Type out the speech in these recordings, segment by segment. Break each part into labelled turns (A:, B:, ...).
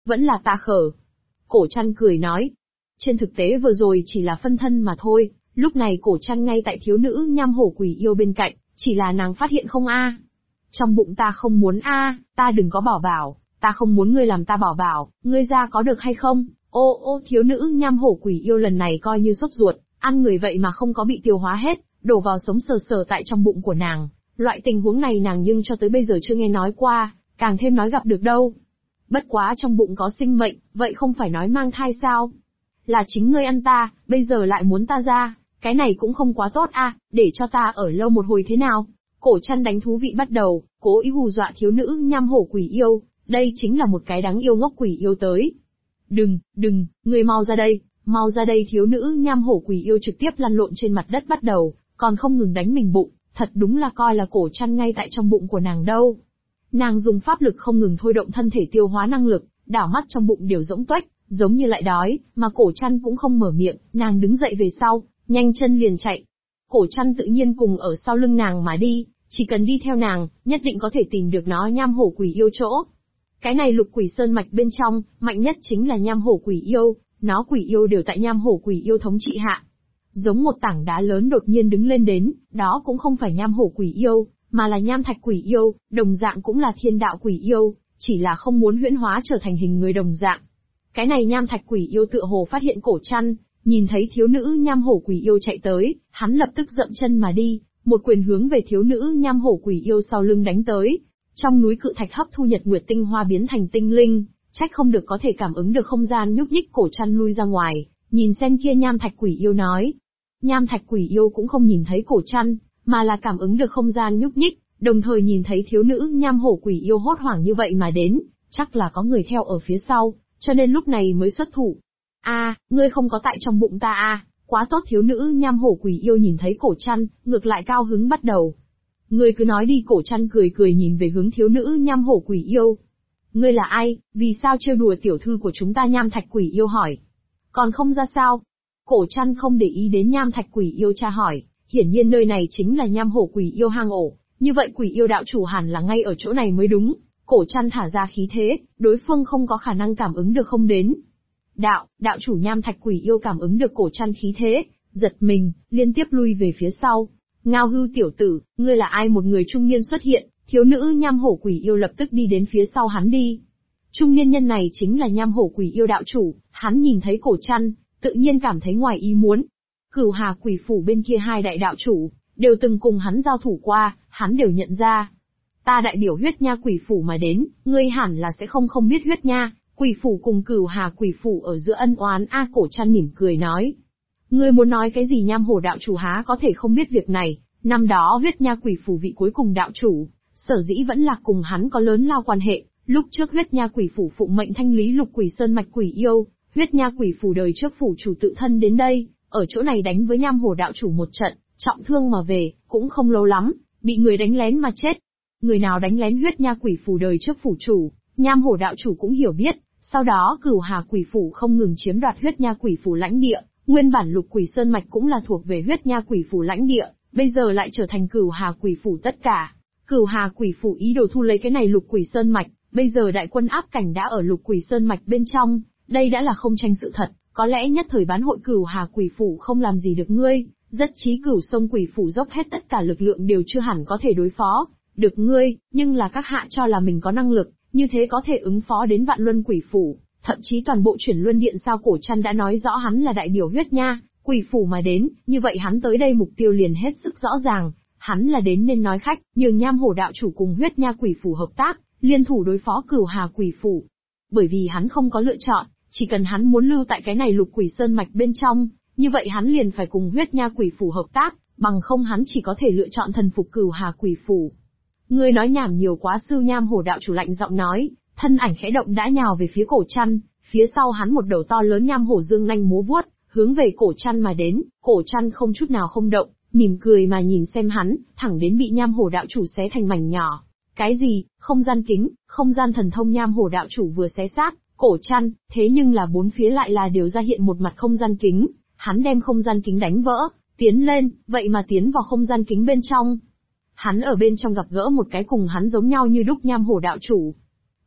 A: vẫn là ta khở. Cổ Trăn cười nói. Trên thực tế vừa rồi chỉ là phân thân mà thôi, lúc này Cổ Trăn ngay tại thiếu nữ nham hổ quỷ yêu bên cạnh, chỉ là nàng phát hiện không a. Trong bụng ta không muốn a, ta đừng có bảo bảo, ta không muốn ngươi làm ta bảo bảo, ngươi ra có được hay không? Ô thiếu nữ nham hổ quỷ yêu lần này coi như sốt ruột, ăn người vậy mà không có bị tiêu hóa hết, đổ vào sống sờ sờ tại trong bụng của nàng. Loại tình huống này nàng nhưng cho tới bây giờ chưa nghe nói qua, càng thêm nói gặp được đâu. Bất quá trong bụng có sinh mệnh, vậy không phải nói mang thai sao? Là chính ngươi ăn ta, bây giờ lại muốn ta ra, cái này cũng không quá tốt a, để cho ta ở lâu một hồi thế nào? Cổ Trăn đánh thú vị bắt đầu, cố ý hù dọa thiếu nữ nham hổ quỷ yêu, đây chính là một cái đáng yêu ngốc quỷ yêu tới. Đừng, ngươi mau ra đây thiếu nữ nham hổ quỷ yêu trực tiếp lăn lộn trên mặt đất bắt đầu, còn không ngừng đánh mình bụng, thật đúng là coi là Cổ Trăn ngay tại trong bụng của nàng đâu. Nàng dùng pháp lực không ngừng thôi động thân thể tiêu hóa năng lực, đảo mắt trong bụng đều rỗng tuếch, giống như lại đói, mà Cổ Trăn cũng không mở miệng, nàng đứng dậy về sau, nhanh chân liền chạy. Cổ Trăn tự nhiên cùng ở sau lưng nàng mà đi, chỉ cần đi theo nàng, nhất định có thể tìm được nó nham hổ quỷ yêu chỗ. Cái này Lục Quỷ Sơn mạch bên trong, mạnh nhất chính là nham hổ quỷ yêu, nó quỷ yêu đều tại nham hổ quỷ yêu thống trị hạ. Giống một tảng đá lớn đột nhiên đứng lên đến, đó cũng không phải nham hổ quỷ yêu, mà là nham thạch quỷ yêu, đồng dạng cũng là thiên đạo quỷ yêu, chỉ là không muốn huyễn hóa trở thành hình người đồng dạng. Cái này nham thạch quỷ yêu tựa hồ phát hiện Cổ Trăn, nhìn thấy thiếu nữ nham hổ quỷ yêu chạy tới, hắn lập tức dậm chân mà đi, một quyền hướng về thiếu nữ nham hổ quỷ yêu sau lưng đánh tới. Trong núi cự thạch hấp thu nhật nguyệt tinh hoa biến thành tinh linh, trách không được có thể cảm ứng được không gian nhúc nhích. Cổ Trăn lui ra ngoài, nhìn xem kia nham thạch quỷ yêu nói. Nham thạch quỷ yêu cũng không nhìn thấy Cổ Trăn, mà là cảm ứng được không gian nhúc nhích, đồng thời nhìn thấy thiếu nữ nham hổ quỷ yêu hốt hoảng như vậy mà đến, chắc là có người theo ở phía sau, cho nên lúc này mới xuất thủ. Ngươi không có tại trong bụng ta quá tốt. Thiếu nữ nham hổ quỷ yêu nhìn thấy Cổ Trăn, ngược lại cao hứng bắt đầu. Ngươi cứ nói đi. Cổ Trăn cười nhìn về hướng thiếu nữ nham hổ quỷ yêu. Ngươi là ai, vì sao trêu đùa tiểu thư của chúng ta? Nham thạch quỷ yêu hỏi. Còn không ra sao? Cổ Trăn không để ý đến nham thạch quỷ yêu tra hỏi, hiển nhiên nơi này chính là nham hổ quỷ yêu hang ổ, như vậy quỷ yêu đạo chủ hẳn là ngay ở chỗ này mới đúng. Cổ Trăn thả ra khí thế, đối phương không có khả năng cảm ứng được không đến. Đạo chủ nham thạch quỷ yêu cảm ứng được Cổ Trăn khí thế, giật mình, liên tiếp lui về phía sau. Ngao hư tiểu tử, ngươi là ai? Một người trung niên xuất hiện, thiếu nữ nham hổ quỷ yêu lập tức đi đến phía sau hắn đi. Trung niên nhân này chính là nham hổ quỷ yêu đạo chủ, hắn nhìn thấy Cổ Trăn, tự nhiên cảm thấy ngoài ý muốn. Cửu Hà quỷ phủ bên kia hai đại đạo chủ, đều từng cùng hắn giao thủ qua, hắn đều nhận ra. Ta đại biểu Huyết Nha quỷ phủ mà đến, ngươi hẳn là sẽ không biết Huyết Nha quỷ phủ cùng Cửu Hà quỷ phủ ở giữa ân oán Cổ Trăn mỉm cười nói. Ngươi muốn nói cái gì? Nham hổ đạo chủ há có thể không biết việc này, năm đó Huyết Nha quỷ phủ vị cuối cùng đạo chủ, sở dĩ vẫn là cùng hắn có lớn lao quan hệ. Lúc trước Huyết Nha quỷ phủ phụng mệnh thanh lý Lục Quỷ Sơn mạch quỷ yêu, Huyết Nha quỷ phủ đời trước phủ chủ tự thân đến đây, ở chỗ này đánh với nham hổ đạo chủ một trận, trọng thương mà về, cũng không lâu lắm, bị người đánh lén mà chết. Người nào đánh lén Huyết Nha quỷ phủ đời trước phủ chủ, nham hổ đạo chủ cũng hiểu biết, sau đó Cửu Hà quỷ phủ không ngừng chiếm đoạt Huyết Nha quỷ phủ lãnh địa, nguyên bản Lục Quỷ Sơn mạch cũng là thuộc về Huyết Nha quỷ phủ lãnh địa, bây giờ lại trở thành Cửu Hà quỷ phủ tất cả. Cửu Hà quỷ phủ ý đồ thu lấy cái này Lục Quỷ Sơn mạch, bây giờ đại quân áp cảnh đã ở Lục Quỷ Sơn mạch bên trong, đây đã là không tranh sự thật, có lẽ nhất thời bán hội Cửu Hà quỷ phủ không làm gì được ngươi, rất chí Cửu Sông quỷ phủ dốc hết tất cả lực lượng đều chưa hẳn có thể đối phó được ngươi, nhưng là các hạ cho là mình có năng lực, như thế có thể ứng phó đến Vạn Luân quỷ phủ, thậm chí toàn bộ Chuyển Luân điện sao? Cổ Trăn đã nói rõ hắn là đại biểu Huyết Nha quỷ phủ mà đến, như vậy hắn tới đây mục tiêu liền hết sức rõ ràng, hắn là đến nên nói khách, nhường nham hổ đạo chủ cùng Huyết Nha quỷ phủ hợp tác, liên thủ đối phó Cửu Hà quỷ phủ. Bởi vì hắn không có lựa chọn, chỉ cần hắn muốn lưu tại cái này Lục Quỷ Sơn mạch bên trong, như vậy hắn liền phải cùng Huyết Nha quỷ phủ hợp tác, bằng không hắn chỉ có thể lựa chọn thần phục Cửu Hà quỷ phủ. Ngươi nói nhảm nhiều quá. Sư nham hổ đạo chủ lạnh giọng nói, thân ảnh khẽ động đã nhào về phía Cổ Trăn, phía sau hắn một đầu to lớn nham hổ dương nanh múa vuốt, hướng về Cổ Trăn mà đến. Cổ Trăn không chút nào không động, mỉm cười mà nhìn xem hắn, thẳng đến bị nham hổ đạo chủ xé thành mảnh nhỏ. Cái gì? Không gian kính, không gian thần thông? Nham hổ đạo chủ vừa xé xác Cổ Trăn, thế nhưng là bốn phía lại là đều ra hiện một mặt không gian kính, hắn đem không gian kính đánh vỡ, tiến lên, vậy mà tiến vào không gian kính bên trong. Hắn ở bên trong gặp gỡ một cái cùng hắn giống nhau như đúc nham hổ đạo chủ.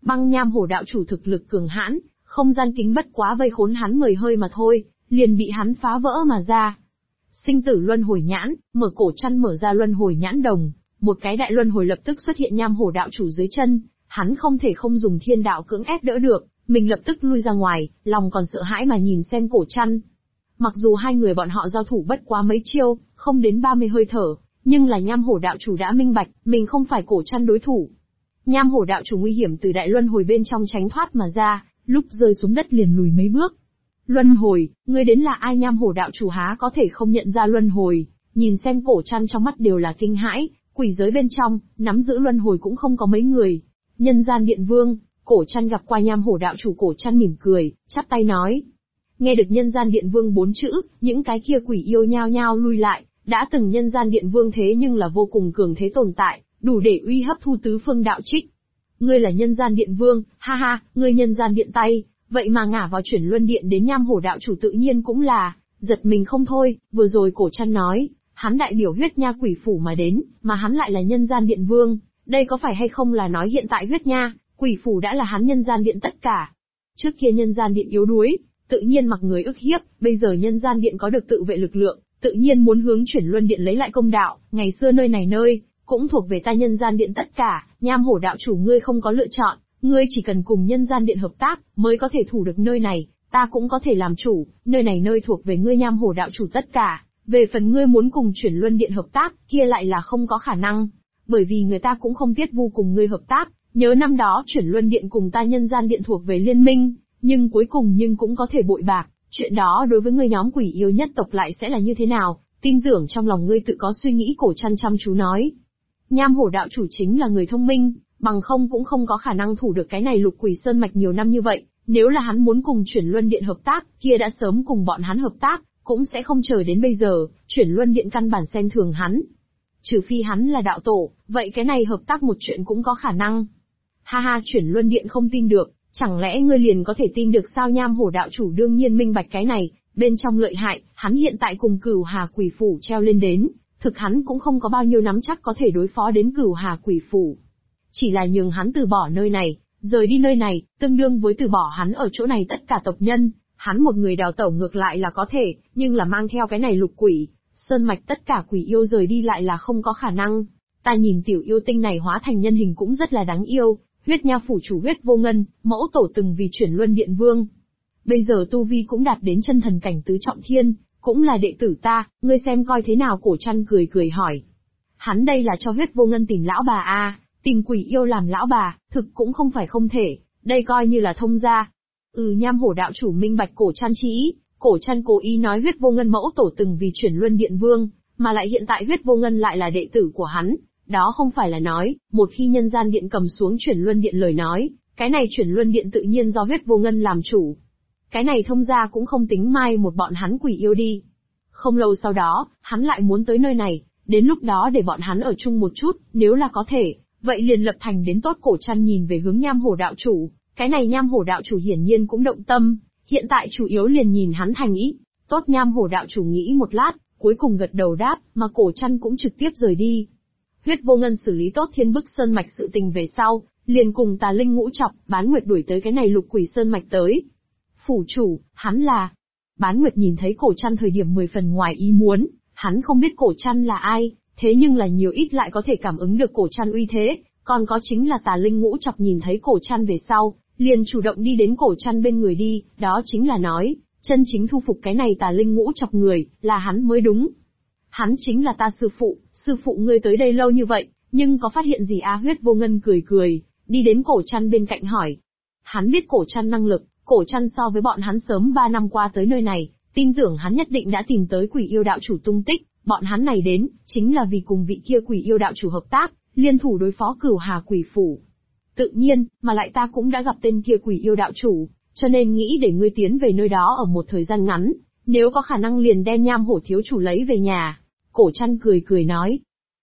A: Băng nham hổ đạo chủ thực lực cường hãn, không gian kính bất quá vây khốn hắn 10 hơi mà thôi, liền bị hắn phá vỡ mà ra. Sinh tử luân hồi nhãn, mở cổ chăn mở ra luân hồi nhãn đồng, một cái đại luân hồi lập tức xuất hiện nham hổ đạo chủ dưới chân, hắn không thể không dùng thiên đạo cưỡng ép đỡ được, mình lập tức lui ra ngoài, lòng còn sợ hãi mà nhìn xem cổ chăn. Mặc dù hai người bọn họ giao thủ bất quá mấy chiêu, không đến 30 hơi thở, nhưng là nham hổ đạo chủ đã minh bạch, mình không phải cổ chăn đối thủ. Nham hổ đạo chủ nguy hiểm từ đại luân hồi bên trong tránh thoát mà ra, lúc rơi xuống đất liền lùi mấy bước. Luân hồi, ngươi đến là ai? Nham hổ đạo chủ há có thể không nhận ra luân hồi, nhìn xem cổ chăn trong mắt đều là kinh hãi, quỷ giới bên trong, nắm giữ luân hồi cũng không có mấy người. Nhân gian điện vương, cổ chăn gặp qua nham hổ đạo chủ, cổ chăn mỉm cười, chắp tay nói. Nghe được nhân gian điện vương 4 chữ, những cái kia quỷ yêu nhao nhao lui lại, đã từng nhân gian điện vương thế nhưng là vô cùng cường thế tồn tại, đủ để uy hấp thu tứ phương đạo trích. Ngươi là nhân gian điện vương, ha ha, ngươi nhân gian điện tay, vậy mà ngả vào chuyển luân điện đến nham hổ đạo chủ tự nhiên cũng là, giật mình không thôi, vừa rồi cổ chăn nói, hắn đại biểu huyết nha quỷ phủ mà đến, mà hắn lại là nhân gian điện vương, đây có phải hay không là nói hiện tại huyết nha, quỷ phủ đã là hắn nhân gian điện tất cả. Trước kia nhân gian điện yếu đuối, tự nhiên mặc người ức hiếp, bây giờ nhân gian điện có được tự vệ lực lượng, tự nhiên muốn hướng chuyển luân điện lấy lại công đạo, ngày xưa nơi này nơi, cũng thuộc về ta nhân gian điện tất cả, nham hổ đạo chủ ngươi không có lựa chọn, ngươi chỉ cần cùng nhân gian điện hợp tác, mới có thể thủ được nơi này, ta cũng có thể làm chủ, nơi này nơi thuộc về ngươi nham hổ đạo chủ tất cả, về phần ngươi muốn cùng chuyển luân điện hợp tác, kia lại là không có khả năng, bởi vì người ta cũng không tiết vu cùng ngươi hợp tác, nhớ năm đó chuyển luân điện cùng ta nhân gian điện thuộc về liên minh, nhưng cuối cùng cũng có thể bội bạc, chuyện đó đối với ngươi nhóm quỷ yêu nhất tộc lại sẽ là như thế nào, tin tưởng trong lòng ngươi tự có suy nghĩ. Cổ chăn chăm chú nói. Nham hổ đạo chủ chính là người thông minh, bằng không cũng không có khả năng thủ được cái này lục quỷ sơn mạch nhiều năm như vậy, nếu là hắn muốn cùng chuyển luân điện hợp tác, kia đã sớm cùng bọn hắn hợp tác, cũng sẽ không chờ đến bây giờ, chuyển luân điện căn bản xem thường hắn. Trừ phi hắn là đạo tổ, vậy cái này hợp tác một chuyện cũng có khả năng. Ha ha, chuyển luân điện không tin được, chẳng lẽ ngươi liền có thể tin được sao? Nham hổ đạo chủ đương nhiên minh bạch cái này, bên trong lợi hại, hắn hiện tại cùng Cửu Hà quỷ phủ treo lên đến, thực hắn cũng không có bao nhiêu nắm chắc có thể đối phó đến Cửu Hà quỷ phủ. Chỉ là nhường hắn từ bỏ nơi này, rời đi nơi này, tương đương với từ bỏ hắn ở chỗ này tất cả tộc nhân, hắn một người đào tẩu ngược lại là có thể, nhưng là mang theo cái này lục quỷ sơn mạch tất cả quỷ yêu rời đi lại là không có khả năng. Ta nhìn tiểu yêu tinh này hóa thành nhân hình cũng rất là đáng yêu, huyết nha phủ chủ huyết vô ngân, mẫu tổ từng vì chuyển luân điện vương. Bây giờ tu vi cũng đạt đến chân thần cảnh tứ trọng thiên, cũng là đệ tử ta, ngươi xem coi thế nào? Cổ chăn cười cười hỏi. Hắn đây là cho huyết vô ngân tìm lão bà a, tìm quỷ yêu làm lão bà, thực cũng không phải không thể, đây coi như là thông gia. Nham hổ đạo chủ minh bạch cổ chăn chi ý, cổ chăn cố ý nói huyết vô ngân mẫu tổ từng vì chuyển luân điện vương, mà lại hiện tại huyết vô ngân lại là đệ tử của hắn, đó không phải là nói, một khi nhân gian điện cầm xuống chuyển luân điện lời nói, cái này chuyển luân điện tự nhiên do huyết vô ngân làm chủ. Cái này thông gia cũng không tính mai một bọn hắn quỷ yêu đi. Không lâu sau đó, hắn lại muốn tới nơi này, đến lúc đó để bọn hắn ở chung một chút, nếu là có thể, vậy liền lập thành đến tốt. Cổ chăn nhìn về hướng nham hổ đạo chủ, cái này nham hổ đạo chủ hiển nhiên cũng động tâm, hiện tại chủ yếu liền nhìn hắn thành ý. Tốt, nham hổ đạo chủ nghĩ một lát, cuối cùng gật đầu đáp, mà cổ chăn cũng trực tiếp rời đi. Huyết vô ngân xử lý tốt thiên bức sơn mạch sự tình về sau, liền cùng tà linh ngũ chọc, bán nguyệt đuổi tới cái này lục quỷ sơn mạch tới. Phủ chủ, hắn là... Bán nguyệt nhìn thấy cổ chăn thời điểm 10 phần ngoài ý muốn, hắn không biết cổ chăn là ai, thế nhưng là nhiều ít lại có thể cảm ứng được cổ chăn uy thế, còn có chính là tà linh ngũ chọc nhìn thấy cổ chăn về sau, liền chủ động đi đến cổ chăn bên người đi, đó chính là nói, chân chính thu phục cái này tà linh ngũ chọc người, là hắn mới đúng. Hắn chính là ta sư phụ ngươi tới đây lâu như vậy, nhưng có phát hiện gì à? Huyết vô ngân cười cười, đi đến cổ chăn bên cạnh hỏi. Hắn biết cổ chăn năng lực, cổ chăn so với bọn hắn sớm 3 năm qua tới nơi này, tin tưởng hắn nhất định đã tìm tới quỷ yêu đạo chủ tung tích, bọn hắn này đến, chính là vì cùng vị kia quỷ yêu đạo chủ hợp tác, liên thủ đối phó Cửu Hà quỷ phủ. Tự nhiên, mà lại ta cũng đã gặp tên kia quỷ yêu đạo chủ, cho nên nghĩ để ngươi tiến về nơi đó ở một thời gian ngắn, nếu có khả năng liền đem nham hổ thiếu chủ lấy về nhà. Cổ chăn cười cười nói.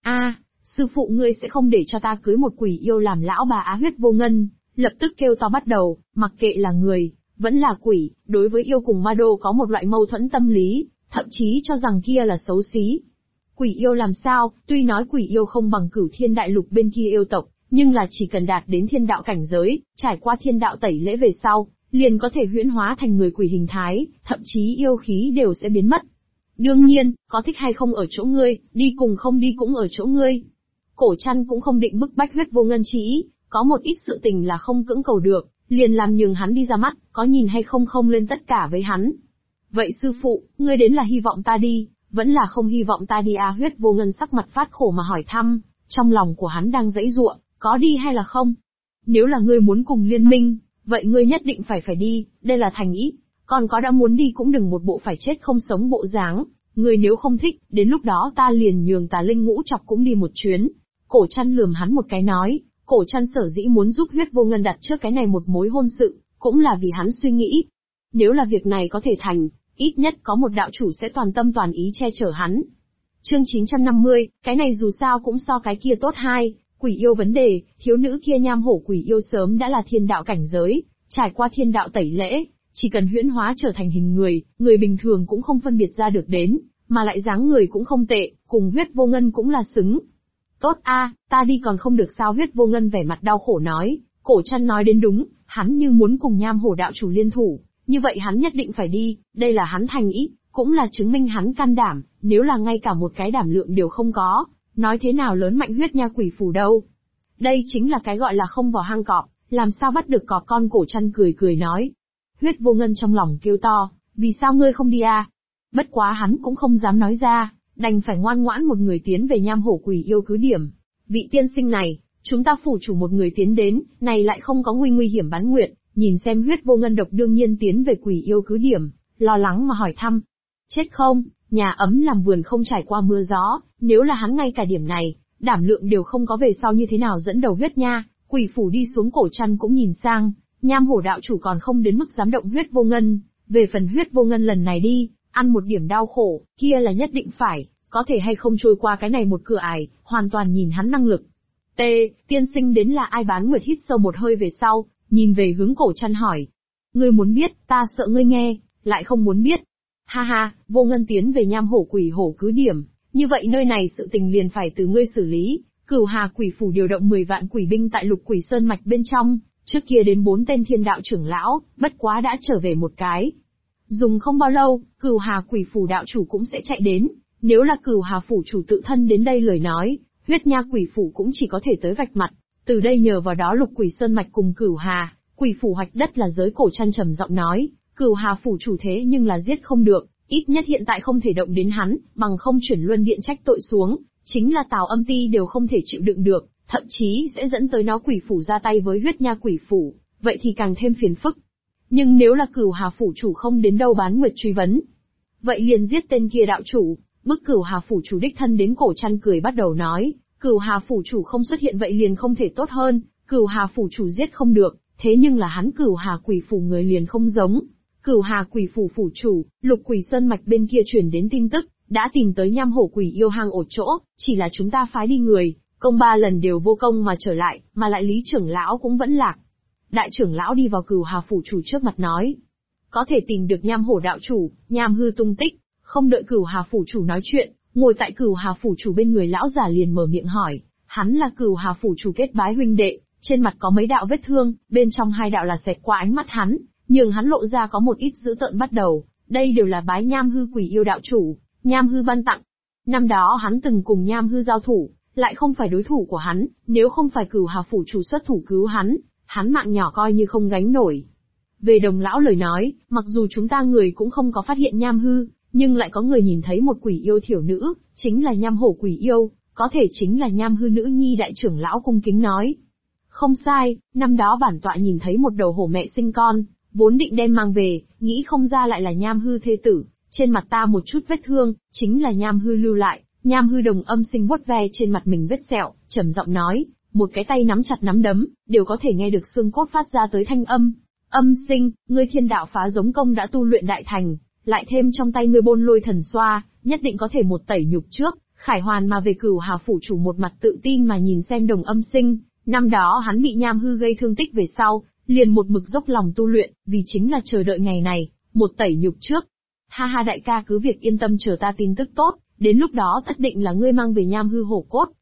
A: Sư phụ ngươi sẽ không để cho ta cưới một quỷ yêu làm lão bà á? Huyết vô ngân lập tức kêu to bắt đầu, mặc kệ là người, vẫn là quỷ, đối với yêu cùng ma đô có một loại mâu thuẫn tâm lý, thậm chí cho rằng kia là xấu xí. Quỷ yêu làm sao, tuy nói quỷ yêu không bằng Cửu Thiên đại lục bên kia yêu tộc, Nhưng là chỉ cần đạt đến thiên đạo cảnh giới, trải qua thiên đạo tẩy lễ về sau, liền có thể huyễn hóa thành người quỷ hình thái, thậm chí yêu khí đều sẽ biến mất. Đương nhiên, có thích hay không ở chỗ ngươi, đi cùng không đi cũng ở chỗ ngươi. Cổ Trăn cũng không định bức bách Huyết Vô Ngân chỉ ý, có một ít sự tình là không cưỡng cầu được, liền làm nhường hắn đi ra mắt, có nhìn hay không không lên tất cả với hắn. Vậy sư phụ, ngươi đến là hy vọng ta đi, vẫn là không hy vọng ta đi à? Huyết Vô Ngân sắc mặt phát khổ mà hỏi thăm, trong lòng của hắn đang giãy giụa, có đi hay là không? Nếu là ngươi muốn cùng liên minh, vậy ngươi nhất định phải đi, đây là thành ý, còn có đã muốn đi cũng đừng một bộ phải chết không sống bộ dáng, ngươi nếu không thích, đến lúc đó ta liền nhường Tà Linh Ngũ Chọc cũng đi một chuyến. Cổ Trăn lườm hắn một cái nói, Cổ Trăn sở dĩ muốn giúp Huyết Vô Ngân đặt trước cái này một mối hôn sự, cũng là vì hắn suy nghĩ. Nếu là việc này có thể thành, ít nhất có một đạo chủ sẽ toàn tâm toàn ý che chở hắn. Chương 950, cái này dù sao cũng so cái kia tốt hai, quỷ yêu vấn đề, thiếu nữ kia nham hổ quỷ yêu sớm đã là thiên đạo cảnh giới, trải qua thiên đạo tẩy lễ, chỉ cần huyễn hóa trở thành hình người, người bình thường cũng không phân biệt ra được đến, mà lại dáng người cũng không tệ, cùng Huyết Vô Ngân cũng là xứng. Tốt a, ta đi còn không được sao? Huyết Vô Ngân vẻ mặt đau khổ nói. Cổ Trăn nói đến đúng, hắn như muốn cùng nham hổ đạo chủ liên thủ, như vậy hắn nhất định phải đi, đây là hắn thành ý, cũng là chứng minh hắn can đảm, nếu là ngay cả một cái đảm lượng đều không có, nói thế nào lớn mạnh huyết nha quỷ phủ đâu. Đây chính là cái gọi là không vào hang cọp, làm sao bắt được cọp con? Cổ Trăn cười cười nói. Huyết Vô Ngân trong lòng kêu to, vì sao ngươi không đi à? Bất quá hắn cũng không dám nói ra, đành phải ngoan ngoãn một người tiến về nham hổ quỷ yêu cứ điểm. Vị tiên sinh này, chúng ta phủ chủ một người tiến đến, này lại không có nguy hiểm bán nguyện, nhìn xem Huyết Vô Ngân độc đương nhiên tiến về quỷ yêu cứ điểm, lo lắng mà hỏi thăm. Chết không, nhà ấm làm vườn không trải qua mưa gió, nếu là hắn ngay cả điểm này, đảm lượng đều không có về sau như thế nào dẫn đầu huyết nha, quỷ phủ đi xuống. Cổ Trăn cũng nhìn sang, nham hổ đạo chủ còn không đến mức dám động Huyết Vô Ngân, về phần Huyết Vô Ngân lần này đi, ăn một điểm đau khổ, kia là nhất định phải, có thể hay không trôi qua cái này một cửa ải, hoàn toàn nhìn hắn năng lực. Tiên sinh đến là ai? Bán Nguyệt hít sâu một hơi về sau, nhìn về hướng Cổ Trăn hỏi. Ngươi muốn biết, ta sợ ngươi nghe, lại không muốn biết. Ha ha, Vô Ngân tiến về nham hổ quỷ hổ cứ điểm, như vậy nơi này sự tình liền phải từ ngươi xử lý. Cửu Hà quỷ phủ điều động 10 vạn quỷ binh tại Lục Quỷ Sơn mạch bên trong, trước kia đến 4 tên thiên đạo trưởng lão, bất quá đã trở về một cái. Dùng không bao lâu, Cửu Hà quỷ phủ đạo chủ cũng sẽ chạy đến, nếu là Cửu Hà phủ chủ tự thân đến đây lời nói, huyết nha quỷ phủ cũng chỉ có thể tới vạch mặt. Từ đây nhờ vào đó Lục Quỷ Sơn mạch cùng Cửu Hà quỷ phủ hoạch đất là giới. Cổ Trăn trầm giọng nói, Cửu Hà phủ chủ thế nhưng là giết không được, ít nhất hiện tại không thể động đến hắn, bằng không chuyển luân điện trách tội xuống, chính là Tào Âm Ti đều không thể chịu đựng được, thậm chí sẽ dẫn tới nó quỷ phủ ra tay với huyết nha quỷ phủ, vậy thì càng thêm phiền phức. Nhưng nếu là Cửu Hà phủ chủ không đến đâu Bán Nguyệt truy vấn, vậy liền giết tên kia đạo chủ, bức Cửu Hà phủ chủ đích thân đến. Cổ Trăn cười bắt đầu nói, Cửu Hà phủ chủ không xuất hiện vậy liền không thể tốt hơn, Cửu Hà phủ chủ giết không được, thế nhưng là hắn Cửu Hà quỷ phủ người liền không giống. Cửu Hà quỷ phủ phủ chủ, Lục Quỷ Sơn mạch bên kia truyền đến tin tức, đã tìm tới nham hổ quỷ yêu hang ổ chỗ, chỉ là chúng ta phái đi người, công 3 lần đều vô công mà trở lại, mà lại Lý trưởng lão cũng vẫn lạc. Đại trưởng lão đi vào Cửu Hà phủ chủ trước mặt nói, có thể tìm được nham hổ đạo chủ, nham hư tung tích. Không đợi Cửu Hà phủ chủ nói chuyện, ngồi tại Cửu Hà phủ chủ bên người lão già liền mở miệng hỏi, hắn là Cửu Hà phủ chủ kết bái huynh đệ, trên mặt có mấy đạo vết thương, bên trong 2 đạo là xẹt qua ánh mắt hắn, nhường hắn lộ ra có một ít dữ tợn bắt đầu, đây đều là bái nham hư quỷ yêu đạo chủ, nham hư ban tặng. Năm đó hắn từng cùng nham hư giao thủ, lại không phải đối thủ của hắn, nếu không phải Cửu Hà phủ chủ xuất thủ cứu hắn mạng nhỏ coi như không gánh nổi. Về Đồng lão lời nói, mặc dù chúng ta người cũng không có phát hiện nham hư, nhưng lại có người nhìn thấy một quỷ yêu thiểu nữ, chính là nham hổ quỷ yêu, có thể chính là nham hư nữ nhi. Đại trưởng lão cung kính nói. Không sai, năm đó bản tọa nhìn thấy một đầu hổ mẹ sinh con, vốn định đem mang về, nghĩ không ra lại là nham hư thê tử, trên mặt ta một chút vết thương, chính là nham hư lưu lại. Nham hư Đồng Âm Sinh vuốt ve trên mặt mình vết sẹo, trầm giọng nói, một cái tay nắm chặt nắm đấm, đều có thể nghe được xương cốt phát ra tới thanh âm. Âm Sinh, ngươi thiên đạo phá giống công đã tu luyện đại thành, lại thêm trong tay ngươi bôn lôi thần xoa, nhất định có thể một tẩy nhục trước, khải hoàn mà về. Cửu Hà phủ chủ một mặt tự tin mà nhìn xem Đồng Âm Sinh, năm đó hắn bị nham hư gây thương tích về sau, liền một mực dốc lòng tu luyện, vì chính là chờ đợi ngày này, một tẩy nhục trước. Ha ha, đại ca cứ việc yên tâm chờ ta tin tức tốt, đến lúc đó tất định là ngươi mang về nham hư hổ cốt,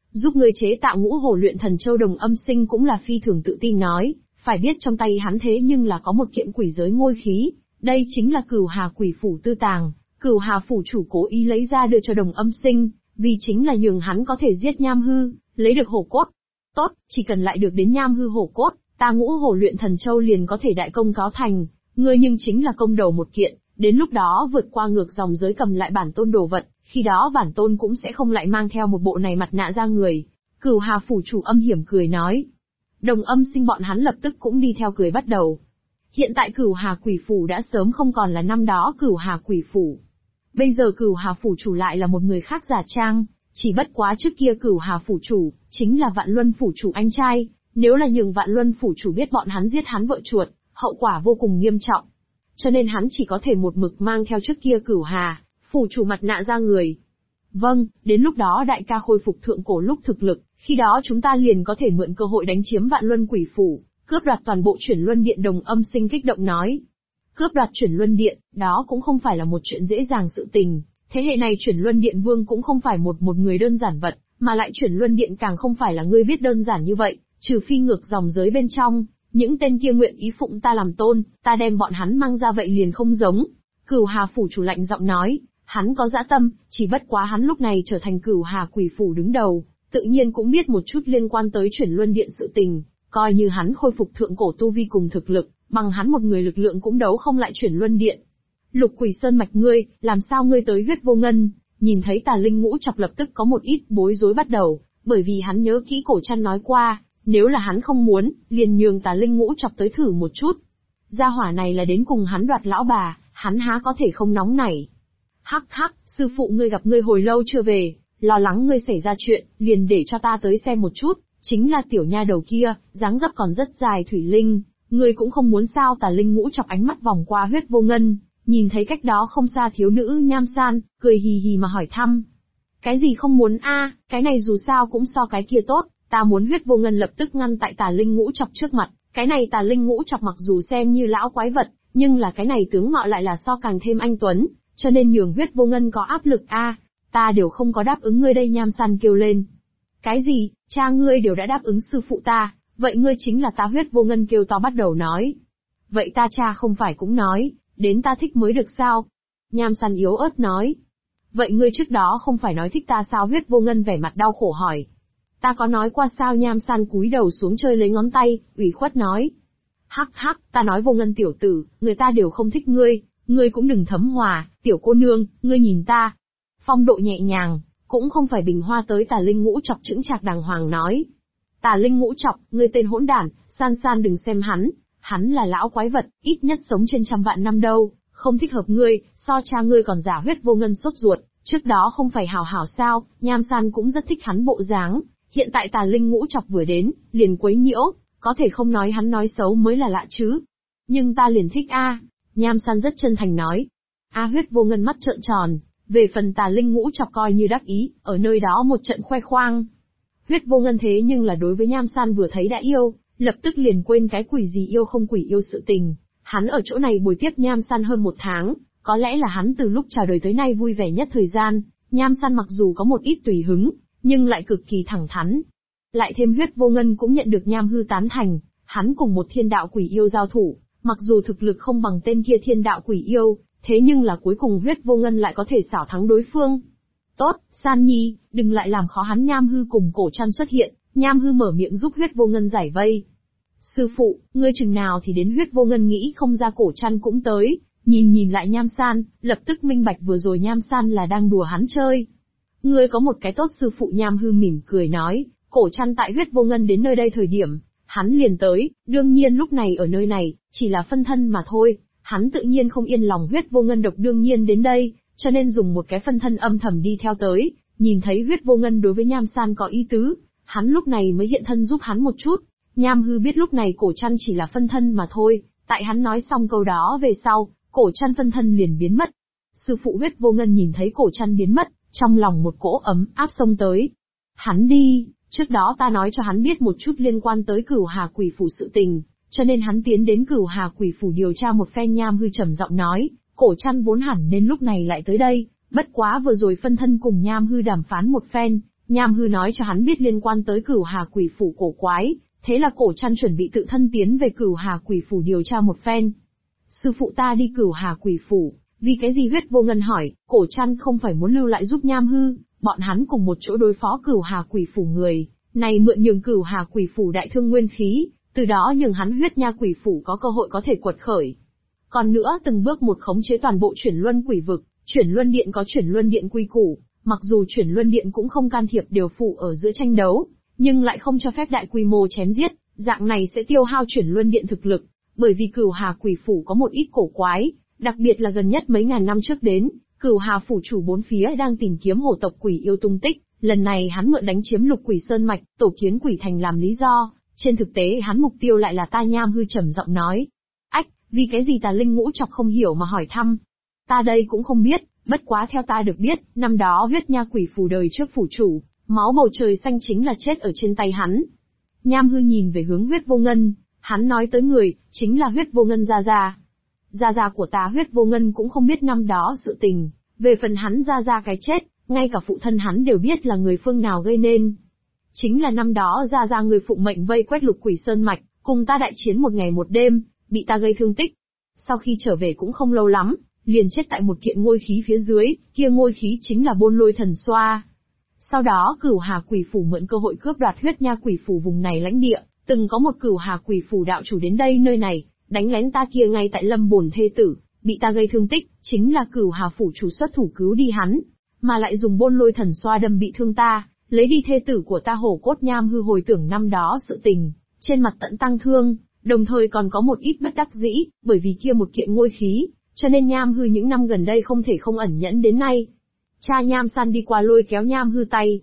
A: giúp ngươi chế tạo ngũ hổ luyện thần châu. Đồng Âm Sinh cũng là phi thường tự tin nói, phải biết trong tay hắn thế nhưng là có một kiện quỷ giới ngôi khí, đây chính là Cửu Hà Quỷ Phủ tư tàng, Cửu Hà phủ chủ cố ý lấy ra đưa cho Đồng Âm Sinh, vì chính là nhường hắn có thể giết Nham Hư, lấy được hổ cốt. Tốt, chỉ cần lại được đến Nham Hư hổ cốt, ta ngũ hổ luyện thần châu liền có thể đại công cáo thành, ngươi nhưng chính là công đầu một kiện, đến lúc đó vượt qua ngược dòng giới cầm lại bản tôn đồ vật, khi đó bản tôn cũng sẽ không lại mang theo một bộ này mặt nạ ra người. Cửu Hà phủ chủ âm hiểm cười nói. Đồng Âm Sinh bọn hắn lập tức cũng đi theo cười bắt đầu. Hiện tại Cửu Hà Quỷ Phủ đã sớm không còn là năm đó Cửu Hà Quỷ Phủ. Bây giờ Cửu Hà phủ chủ lại là một người khác giả trang, chỉ bất quá trước kia Cửu Hà phủ chủ, chính là Vạn Luân phủ chủ anh trai, nếu là nhường Vạn Luân phủ chủ biết bọn hắn giết hắn vợ chuột, hậu quả vô cùng nghiêm trọng. Cho nên hắn chỉ có thể một mực mang theo trước kia Cửu Hà phủ chủ mặt nạ ra người. Vâng, đến lúc đó đại ca khôi phục thượng cổ lúc thực lực, khi đó chúng ta liền có thể mượn cơ hội đánh chiếm Vạn Luân Quỷ Phủ, cướp đoạt toàn bộ Chuyển Luân Điện. Đồng Âm Sinh kích động nói. Cướp đoạt Chuyển Luân Điện, đó cũng không phải là một chuyện dễ dàng sự tình, thế hệ này Chuyển Luân Điện vương cũng không phải một người đơn giản vật, mà lại Chuyển Luân Điện càng không phải là ngươi biết đơn giản như vậy, trừ phi ngược dòng giới bên trong, những tên kia nguyện ý phụng ta làm tôn, ta đem bọn hắn mang ra vậy liền không giống. Cửu Hà phủ chủ lạnh giọng nói, hắn có dã tâm, chỉ bất quá hắn lúc này trở thành Cửu Hà Quỷ Phủ đứng đầu, tự nhiên cũng biết một chút liên quan tới Chuyển Luân Điện sự tình, coi như hắn khôi phục thượng cổ tu vi cùng thực lực, bằng hắn một người lực lượng cũng đấu không lại Chuyển Luân Điện. Lục Quỷ Sơn mạch ngươi, làm sao ngươi tới Huyết Vô Ngân? Nhìn thấy Tà Linh Ngũ Chọc lập tức có một ít bối rối bắt đầu, bởi vì hắn nhớ kỹ Cổ Trăn nói qua, nếu là hắn không muốn, liền nhường Tà Linh Ngũ Chọc tới thử một chút. Gia hỏa này là đến cùng hắn đoạt lão bà, hắn há có thể không nóng nảy. Hắc hắc, sư phụ ngươi gặp ngươi hồi lâu chưa về, lo lắng ngươi xảy ra chuyện, liền để cho ta tới xem một chút, chính là tiểu nha đầu kia, dáng dấp còn rất dài. Thủy Linh, ngươi cũng không muốn sao? Tà Linh Ngũ Chọc ánh mắt vòng qua Huyết Vô Ngân, nhìn thấy cách đó không xa thiếu nữ Nham San, cười hì hì mà hỏi thăm. Cái gì không muốn a? Cái này dù sao cũng so cái kia tốt, ta muốn. Huyết Vô Ngân lập tức ngăn tại Tà Linh Ngũ Chọc trước mặt, cái này Tà Linh Ngũ Chọc mặc dù xem như lão quái vật, nhưng là cái này tướng mạo lại là so càng thêm anh tuấn, cho nên nhường Huyết Vô Ngân có áp lực a. Ta đều không có đáp ứng ngươi đây. Nham San kêu lên. Cái gì? Cha ngươi đều đã đáp ứng sư phụ ta, vậy ngươi chính là ta? Huyết Vô Ngân kêu to bắt đầu nói. Vậy ta cha không phải cũng nói, đến ta thích mới được sao? Nham San yếu ớt nói. Vậy ngươi trước đó không phải nói thích ta sao? Huyết Vô Ngân vẻ mặt đau khổ hỏi. Ta có nói qua sao? Nham San cúi đầu xuống chơi lấy ngón tay, ủy khuất nói. Hắc hắc, ta nói Vô Ngân tiểu tử, người ta đều không thích ngươi cũng đừng thấm hòa. Tiểu cô nương, ngươi nhìn ta. Phong độ nhẹ nhàng, cũng không phải bình hoa tới. Tà Linh Ngũ Chọc chững chạc đàng hoàng nói. Tà Linh Ngũ Chọc, ngươi tên hỗn đản, San đừng xem hắn là lão quái vật, ít nhất sống trên 100 vạn năm đâu, không thích hợp ngươi, so cha ngươi còn giả. Huyết Vô Ngân sốt ruột, trước đó không phải hảo hảo sao? Nham San cũng rất thích hắn bộ dáng, hiện tại Tà Linh Ngũ Chọc vừa đến, liền quấy nhiễu, có thể không nói hắn nói xấu mới là lạ chứ. Nhưng ta liền thích a. Nham San rất chân thành nói. Huyết Vô Ngân mắt trợn tròn, về phần Tà Linh Ngũ Chọc coi như đắc ý, ở nơi đó một trận khoe khoang. Huyết Vô Ngân thế nhưng là đối với Nham San vừa thấy đã yêu, lập tức liền quên cái quỷ gì yêu không quỷ yêu sự tình. Hắn ở chỗ này bồi tiếp Nham San hơn 1 tháng, có lẽ là hắn từ lúc chào đời tới nay vui vẻ nhất thời gian. Nham San mặc dù có một ít tùy hứng, nhưng lại cực kỳ thẳng thắn. Lại thêm Huyết Vô Ngân cũng nhận được Nham Hư tán thành, hắn cùng một thiên đạo quỷ yêu giao thủ, mặc dù thực lực không bằng tên kia thiên đạo quỷ yêu, thế nhưng là cuối cùng Huyết Vô Ngân lại có thể xảo thắng đối phương. Tốt, San Nhi, đừng lại làm khó hắn. Nham Hư cùng Cổ Trăn xuất hiện, Nham Hư mở miệng giúp Huyết Vô Ngân giải vây. Sư phụ, ngươi chừng nào thì đến? Huyết Vô Ngân nghĩ không ra Cổ Trăn cũng tới, nhìn lại Nham San, lập tức minh bạch vừa rồi Nham San là đang đùa hắn chơi. Ngươi có một cái tốt sư phụ. Nham Hư mỉm cười nói. Cổ Trăn tại Huyết Vô Ngân đến nơi đây thời điểm, hắn liền tới, đương nhiên lúc này ở nơi này, chỉ là phân thân mà thôi, hắn tự nhiên không yên lòng Huyết Vô Ngân độc đương nhiên đến đây, cho nên dùng một cái phân thân âm thầm đi theo tới, nhìn thấy Huyết Vô Ngân đối với Nham San có ý tứ, hắn lúc này mới hiện thân giúp hắn một chút. Nham Hư biết lúc này Cổ Trăn chỉ là phân thân mà thôi, tại hắn nói xong câu đó về sau, Cổ Trăn phân thân liền biến mất. Sư phụ Huyết Vô Ngân nhìn thấy Cổ Trăn biến mất, trong lòng một cỗ ấm áp xông tới. Hắn đi, trước đó ta nói cho hắn biết một chút liên quan tới Cửu Hà Quỷ Phủ sự tình, cho nên hắn tiến đến Cửu Hà Quỷ Phủ điều tra một phen. Nham Hư trầm giọng nói, Cổ Trăn vốn hẳn nên lúc này lại tới đây, bất quá vừa rồi phân thân cùng Nham Hư đàm phán một phen, Nham Hư nói cho hắn biết liên quan tới Cửu Hà Quỷ Phủ cổ quái, thế là Cổ Trăn chuẩn bị tự thân tiến về Cửu Hà Quỷ Phủ điều tra một phen. Sư phụ ta đi Cửu Hà Quỷ Phủ, vì cái gì? Huyết Vô Ngân hỏi. Cổ Trăn không phải muốn lưu lại giúp Nham Hư, bọn hắn cùng một chỗ đối phó Cửu Hà Quỷ Phủ người, này mượn nhường Cửu Hà Quỷ Phủ đại thương nguyên khí, từ đó nhường hắn Huyết Nha Quỷ Phủ có cơ hội có thể quật khởi. Còn nữa từng bước một khống chế toàn bộ Chuyển Luân Quỷ Vực, Chuyển Luân Điện có Chuyển Luân Điện quy củ, mặc dù Chuyển Luân Điện cũng không can thiệp điều phụ ở giữa tranh đấu, nhưng lại không cho phép đại quy mô chém giết, dạng này sẽ tiêu hao Chuyển Luân Điện thực lực, bởi vì Cửu Hà Quỷ Phủ có một ít cổ quái, đặc biệt là gần nhất mấy ngàn năm trước đến, Cửu Hà Phủ chủ bốn phía đang tìm kiếm hổ tộc quỷ yêu tung tích, lần này hắn mượn đánh chiếm Lục Quỷ Sơn mạch, tổ kiến quỷ thành làm lý do, trên thực tế hắn mục tiêu lại là ta. Nham Hư trầm giọng nói. Ách, vì cái gì Tà Linh Ngũ Chọc không hiểu mà hỏi thăm. Ta đây cũng không biết, bất quá theo ta được biết, năm đó Huyết Nha Quỷ Phủ đời trước phủ chủ, máu bầu trời xanh chính là chết ở trên tay hắn. Nham Hư nhìn về hướng Huyết Vô Ngân, hắn nói tới người, chính là Huyết Vô Ngân gia gia. Gia gia của ta Huyết Vô Ngân cũng không biết năm đó sự tình, về phần hắn gia gia cái chết, ngay cả phụ thân hắn đều biết là người phương nào gây nên. Chính là năm đó gia gia người phụng mệnh vây quét Lục Quỷ Sơn mạch, cùng ta đại chiến một ngày một đêm, bị ta gây thương tích. Sau khi trở về cũng không lâu lắm, liền chết tại một kiện ngôi khí phía dưới, kia ngôi khí chính là Bôn Lôi Thần Xoa. Sau đó Cửu Hà Quỷ Phủ mượn cơ hội cướp đoạt Huyết Nha Quỷ Phủ vùng này lãnh địa, từng có một Cửu Hà Quỷ Phủ đạo chủ đến đây nơi này, đánh lén ta kia ngay tại Lâm Bồn thê tử, bị ta gây thương tích, chính là Cửu Hà Phủ chủ xuất thủ cứu đi hắn, mà lại dùng Bôn Lôi Thần Xoa đâm bị thương ta, lấy đi thê tử của ta. Hổ Cốt Nham Hư hồi tưởng năm đó sự tình, trên mặt tận tăng thương, đồng thời còn có một ít bất đắc dĩ, bởi vì kia một kiện ngôi khí, cho nên Nham Hư những năm gần đây không thể không ẩn nhẫn đến nay. Cha Nham San đi qua lôi kéo Nham Hư tay.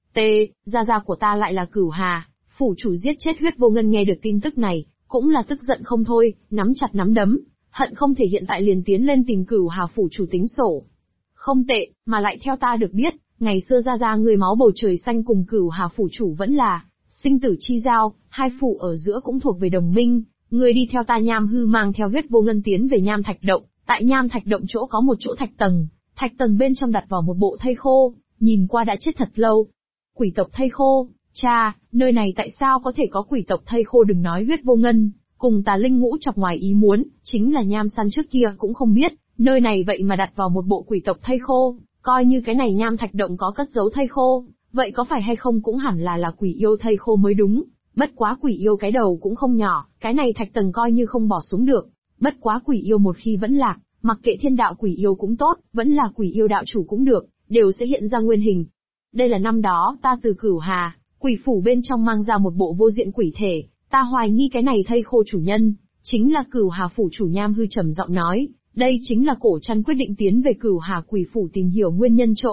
A: Gia gia của ta lại là Cửu Hà Phủ chủ giết chết Huyết Vô Ngân. Nghe được tin tức này, cũng là tức giận không thôi, nắm chặt nắm đấm, hận không thể hiện tại liền tiến lên tìm Cửu Hà Phủ chủ tính sổ. Không tệ, mà lại theo ta được biết, ngày xưa gia gia người máu bầu trời xanh cùng Cửu Hà Phủ chủ vẫn là sinh tử chi giao, hai phủ ở giữa cũng thuộc về đồng minh. Người đi theo ta. Nham Hư mang theo Huyết Vô Ngân tiến về Nham Thạch Động, tại Nham Thạch Động chỗ có một chỗ thạch tầng bên trong đặt vào một bộ thây khô, nhìn qua đã chết thật lâu. Quỷ tộc thây khô, cha, nơi này tại sao có thể có quỷ tộc thây khô? Đừng nói Huyết Vô Ngân, cùng Tà Linh Ngũ Chọc ngoài ý muốn, chính là Nham San trước kia cũng không biết, nơi này vậy mà đặt vào một bộ quỷ tộc thây khô, coi như cái này Nham Thạch Động có cất giấu thây khô, vậy có phải hay không cũng hẳn là quỷ yêu thây khô mới đúng. Bất quá quỷ yêu cái đầu cũng không nhỏ, cái này thạch tầng coi như không bỏ xuống được. Bất quá quỷ yêu một khi vẫn lạc, mặc kệ thiên đạo quỷ yêu cũng tốt, vẫn là quỷ yêu đạo chủ cũng được, đều sẽ hiện ra nguyên hình. Đây là năm đó ta từ Cửu Hà Quỷ Phủ bên trong mang ra một bộ vô diện quỷ thể, ta hoài nghi cái này thây khô chủ nhân chính là Cửu Hà Phủ chủ. Nham Hư trầm giọng nói, đây chính là Cổ Trăn quyết định tiến về Cửu Hà Quỷ Phủ tìm hiểu nguyên nhân chỗ.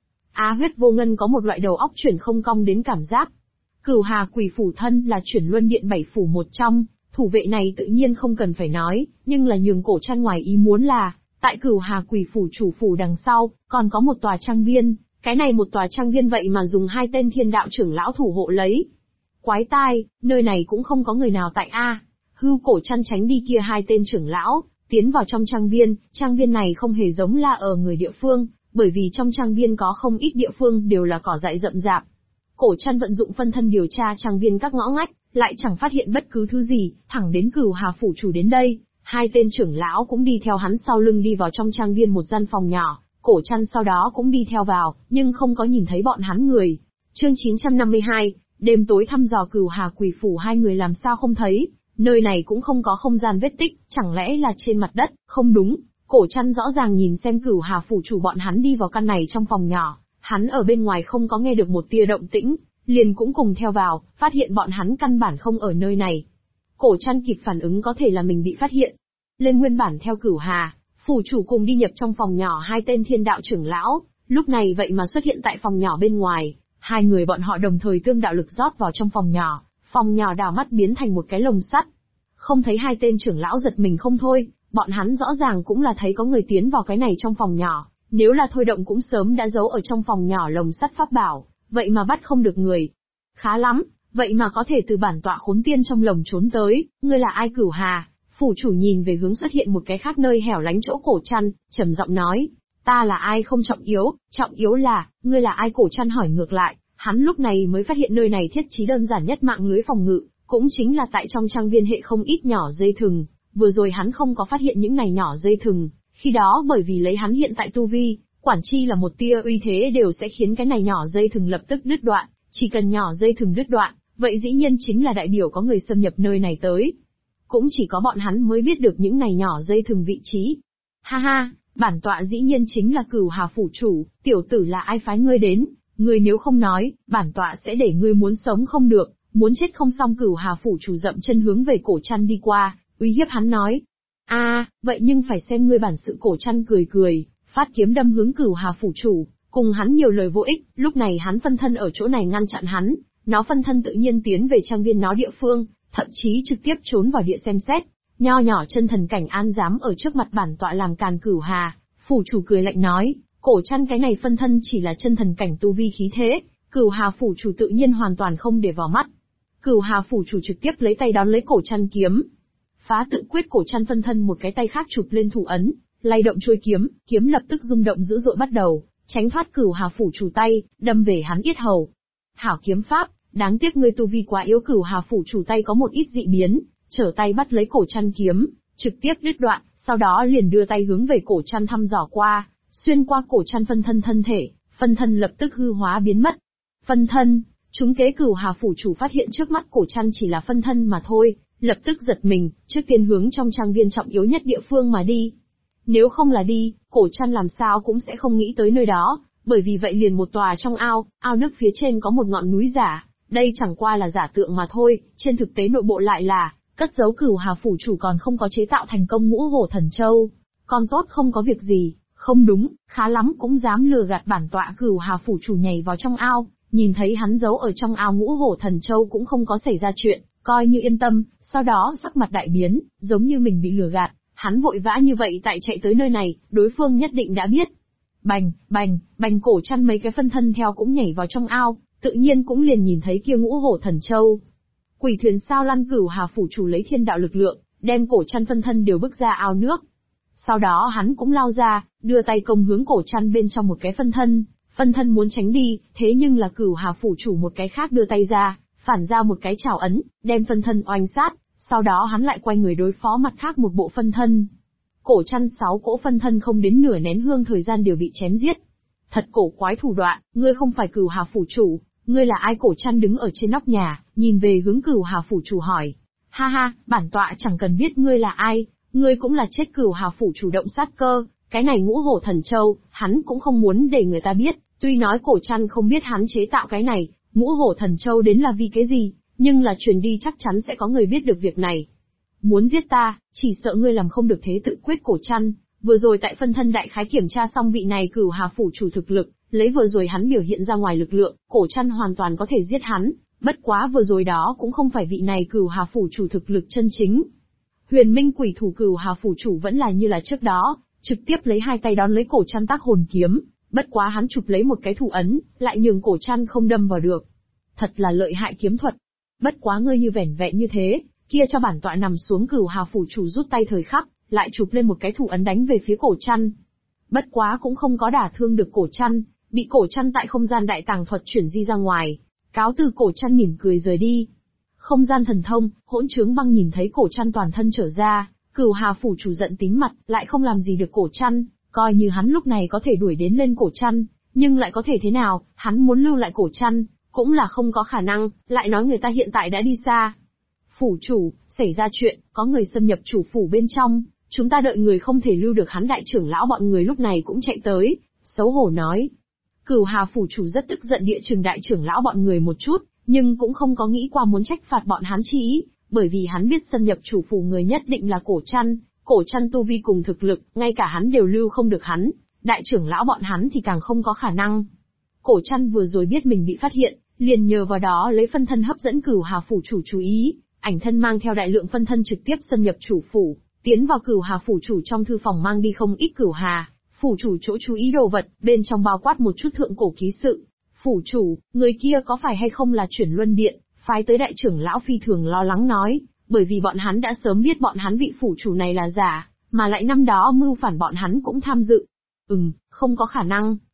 A: Huyết Vô Ngân có một loại đầu óc chuyển không cong đến cảm giác. Cửu Hà Quỷ Phủ thân là Chuyển Luân Điện 7 phủ một trong, thủ vệ này tự nhiên không cần phải nói, nhưng là nhường Cổ Trăn ngoài ý muốn là, tại Cửu Hà Quỷ Phủ chủ phủ đằng sau, còn có một tòa trang viên, cái này một tòa trang viên vậy mà dùng 2 tên thiên đạo trưởng lão thủ hộ lấy. Quái tai, nơi này cũng không có người nào tại Cổ Trăn tránh đi kia 2 tên trưởng lão, tiến vào trong trang viên này không hề giống là ở người địa phương, bởi vì trong trang viên có không ít địa phương đều là cỏ dại rậm rạp. Cổ Trăn vận dụng phân thân điều tra trang viên các ngõ ngách, lại chẳng phát hiện bất cứ thứ gì, thẳng đến Cửu Hà Phủ chủ đến đây, 2 tên trưởng lão cũng đi theo hắn sau lưng đi vào trong trang viên một gian phòng nhỏ, Cổ Trăn sau đó cũng đi theo vào, nhưng không có nhìn thấy bọn hắn người. Chương 952, đêm tối thăm dò Cửu Hà Quỷ Phủ. 2 người làm sao không thấy, nơi này cũng không có không gian vết tích, chẳng lẽ là trên mặt đất? Không đúng, Cổ Trăn rõ ràng nhìn xem Cửu Hà Phủ chủ bọn hắn đi vào căn này trong phòng nhỏ, hắn ở bên ngoài không có nghe được một tia động tĩnh, liền cũng cùng theo vào, phát hiện bọn hắn căn bản không ở nơi này. Cổ Trăn kịp phản ứng có thể là mình bị phát hiện. Lên nguyên bản theo Cửu Hà Phủ chủ cùng đi nhập trong phòng nhỏ 2 tên thiên đạo trưởng lão, lúc này vậy mà xuất hiện tại phòng nhỏ bên ngoài, 2 người bọn họ đồng thời tương đạo lực rót vào trong phòng nhỏ đảo mắt biến thành một cái lồng sắt. Không thấy 2 tên trưởng lão giật mình không thôi, bọn hắn rõ ràng cũng là thấy có người tiến vào cái này trong phòng nhỏ, nếu là thôi động cũng sớm đã giấu ở trong phòng nhỏ lồng sắt pháp bảo, vậy mà bắt không được người. Khá lắm, vậy mà có thể từ bản tọa khốn tiên trong lồng trốn tới, ngươi là ai? Cửu Hà Phủ chủ nhìn về hướng xuất hiện một cái khác nơi hẻo lánh chỗ Cổ Trăn, trầm giọng nói, ta là ai không trọng yếu là, ngươi là ai? Cổ Trăn hỏi ngược lại, Hắn lúc này mới phát hiện nơi này thiết trí đơn giản nhất mạng lưới phòng ngự, cũng chính là tại trong trang viên hệ không ít nhỏ dây thừng. Vừa rồi hắn không có phát hiện những này nhỏ dây thừng, khi đó bởi vì lấy hắn hiện tại tu vi, quản chi là một tia uy thế đều sẽ khiến cái này nhỏ dây thừng lập tức đứt đoạn, chỉ cần nhỏ dây thừng đứt đoạn, vậy dĩ nhiên chính là đại biểu có người xâm nhập nơi này tới. Cũng chỉ có bọn hắn mới biết được những này nhỏ dây thừng vị trí. Ha ha, bản tọa dĩ nhiên chính là Cửu Hà phủ chủ, tiểu tử là ai phái ngươi đến, ngươi nếu không nói, bản tọa sẽ để ngươi muốn sống không được, muốn chết không xong. Cửu Hà phủ chủ dậm chân hướng về Cổ Trăn đi qua, uy hiếp hắn nói. Vậy nhưng phải xem ngươi bản sự. Cổ Trăn cười cười, phát kiếm đâm hướng Cửu Hà phủ chủ, cùng hắn nhiều lời vô ích, lúc này hắn phân thân ở chỗ này ngăn chặn hắn, nó phân thân tự nhiên tiến về trang viên nó địa phương, thậm chí trực tiếp trốn vào địa xem xét. Nho nhỏ chân thần cảnh an dám ở trước mặt bản tọa làm càn. Cửu Hà phủ chủ cười lạnh nói, Cổ Trăn cái này phân thân chỉ là chân thần cảnh tu vi khí thế, Cửu Hà phủ chủ tự nhiên hoàn toàn không để vào mắt. Cửu Hà phủ chủ trực tiếp lấy tay đón lấy Cổ Trăn kiếm. Phá tự quyết. Cổ Trăn phân thân một cái tay khác chụp lên thủ ấn, lay động chuôi kiếm, kiếm lập tức rung động dữ dội bắt đầu, tránh thoát Cửu Hà phủ chủ tay, đâm về hắn yết hầu. Hảo kiếm pháp, đáng tiếc ngươi tu vi quá yếu. Cửu Hà phủ chủ tay có một ít dị biến, trở tay bắt lấy Cổ Trăn kiếm, trực tiếp đứt đoạn, sau đó liền đưa tay hướng về Cổ Trăn thăm dò qua, xuyên qua Cổ Trăn phân thân thân thể, phân thân lập tức hư hóa biến mất. Phân thân, trúng kế. Cửu Hà phủ chủ phát hiện trước mắt Cổ Trăn chỉ là phân thân mà thôi, lập tức giật mình, trước tiên hướng trong trang viên trọng yếu nhất địa phương mà đi. Nếu không là đi, Cổ Trăn làm sao cũng sẽ không nghĩ tới nơi đó, bởi vì vậy liền một tòa trong ao, ao nước phía trên có một ngọn núi giả, đây chẳng qua là giả tượng mà thôi, trên thực tế nội bộ lại là cất giấu. Cửu Hà phủ chủ còn không có chế tạo thành công Ngũ Hổ Thần Châu, còn tốt không có việc gì. Không đúng, khá lắm cũng dám lừa gạt bản tọa. Cửu Hà phủ chủ nhảy vào trong ao, nhìn thấy hắn giấu ở trong ao Ngũ Hổ Thần Châu cũng không có xảy ra chuyện, coi như yên tâm, sau đó sắc mặt đại biến, giống như mình bị lừa gạt, hắn vội vã như vậy tại chạy tới nơi này, đối phương nhất định đã biết. Bành, bành, bành. Cổ Trăn mấy cái phân thân theo cũng nhảy vào trong ao, tự nhiên cũng liền nhìn thấy kia Ngũ Hổ Thần Châu. Quỷ thuyền sao lăn. Cửu Hà phủ chủ lấy thiên đạo lực lượng, đem Cổ Trăn phân thân đều bước ra ao nước. Sau đó hắn cũng lao ra, đưa tay công hướng Cổ Trăn bên trong một cái phân thân muốn tránh đi, thế nhưng là Cửu Hà phủ chủ một cái khác đưa tay ra, phản ra một cái chảo ấn, đem phân thân oanh sát, sau đó hắn lại quay người đối phó mặt khác một bộ phân thân. Cổ Trăn 6 cỗ phân thân không đến nửa nén hương thời gian đều bị chém giết. Thật cổ quái thủ đoạn, ngươi không phải Cửu Hà phủ chủ, ngươi là ai? Cổ Trăn đứng ở trên nóc nhà, nhìn về hướng Cửu Hà phủ chủ hỏi. Ha ha, bản tọa chẳng cần biết ngươi là ai, ngươi cũng là chết. Cửu Hà phủ chủ động sát cơ, cái này Ngũ Hổ Thần Châu, hắn cũng không muốn để người ta biết, tuy nói Cổ Trăn không biết hắn chế tạo cái này Ngũ Hổ Thần Châu đến là vì cái gì, nhưng là truyền đi chắc chắn sẽ có người biết được việc này. Muốn giết ta, chỉ sợ ngươi làm không được thế tự quyết. Cổ Trăn vừa rồi tại phân thân đại khái kiểm tra xong vị này Cửu Hà phủ chủ thực lực, lấy vừa rồi hắn biểu hiện ra ngoài lực lượng, Cổ Trăn hoàn toàn có thể giết hắn, bất quá vừa rồi đó cũng không phải vị này Cửu Hà phủ chủ thực lực chân chính. Huyền Minh quỷ thủ. Cửu Hà phủ chủ vẫn là như là trước đó, trực tiếp lấy hai tay đón lấy Cổ Trăn tác hồn kiếm, bất quá hắn chụp lấy một cái thủ ấn, lại nhường Cổ Trăn không đâm vào được. Thật là lợi hại kiếm thuật. Bất quá ngươi như vẻn vẹn như thế, kia cho bản tọa nằm xuống. Cửu Hà phủ chủ rút tay thời khắc, lại chụp lên một cái thủ ấn đánh về phía Cổ Trăn. Bất quá cũng không có đả thương được Cổ Trăn, bị Cổ Trăn tại không gian đại tàng thuật chuyển di ra ngoài. Cáo từ. Cổ Trăn mỉm cười rời đi. Không gian thần thông, hỗn trướng băng nhìn thấy Cổ Trăn toàn thân trở ra, Cửu Hà phủ chủ giận tím mặt, lại không làm gì được Cổ Trăn, coi như hắn lúc này có thể đuổi đến lên Cổ Trăn, nhưng lại có thể thế nào, hắn muốn lưu lại Cổ Trăn, cũng là không có khả năng, lại nói người ta hiện tại đã đi xa. Phủ chủ, xảy ra chuyện, có người xâm nhập chủ phủ bên trong, chúng ta đợi người không thể lưu được hắn. Đại trưởng lão bọn người lúc này cũng chạy tới, xấu hổ nói. Cửu Hà phủ chủ rất tức giận địa chừng đại trưởng lão bọn người một chút, nhưng cũng không có nghĩ qua muốn trách phạt bọn hắn chi ý, bởi vì hắn biết xâm nhập chủ phủ người nhất định là Cổ Trăn. Cổ Trăn tu vi cùng thực lực, ngay cả hắn đều lưu không được hắn, đại trưởng lão bọn hắn thì càng không có khả năng. Cổ Trăn vừa rồi biết mình bị phát hiện, liền nhờ vào đó lấy phân thân hấp dẫn Cửu Hà phủ chủ chú ý, ảnh thân mang theo đại lượng phân thân trực tiếp xâm nhập chủ phủ, tiến vào Cửu Hà phủ chủ trong thư phòng mang đi không ít Cửu Hà phủ chủ chỗ chú ý đồ vật, bên trong bao quát một chút thượng cổ ký sự. Phủ chủ, người kia có phải hay không là Chuyển Luân Điện, phái tới đại trưởng lão phi thường lo lắng nói, bởi vì bọn hắn đã sớm biết bọn hắn vị phủ chủ này là giả, mà lại năm đó mưu phản bọn hắn cũng tham dự. Không có khả năng,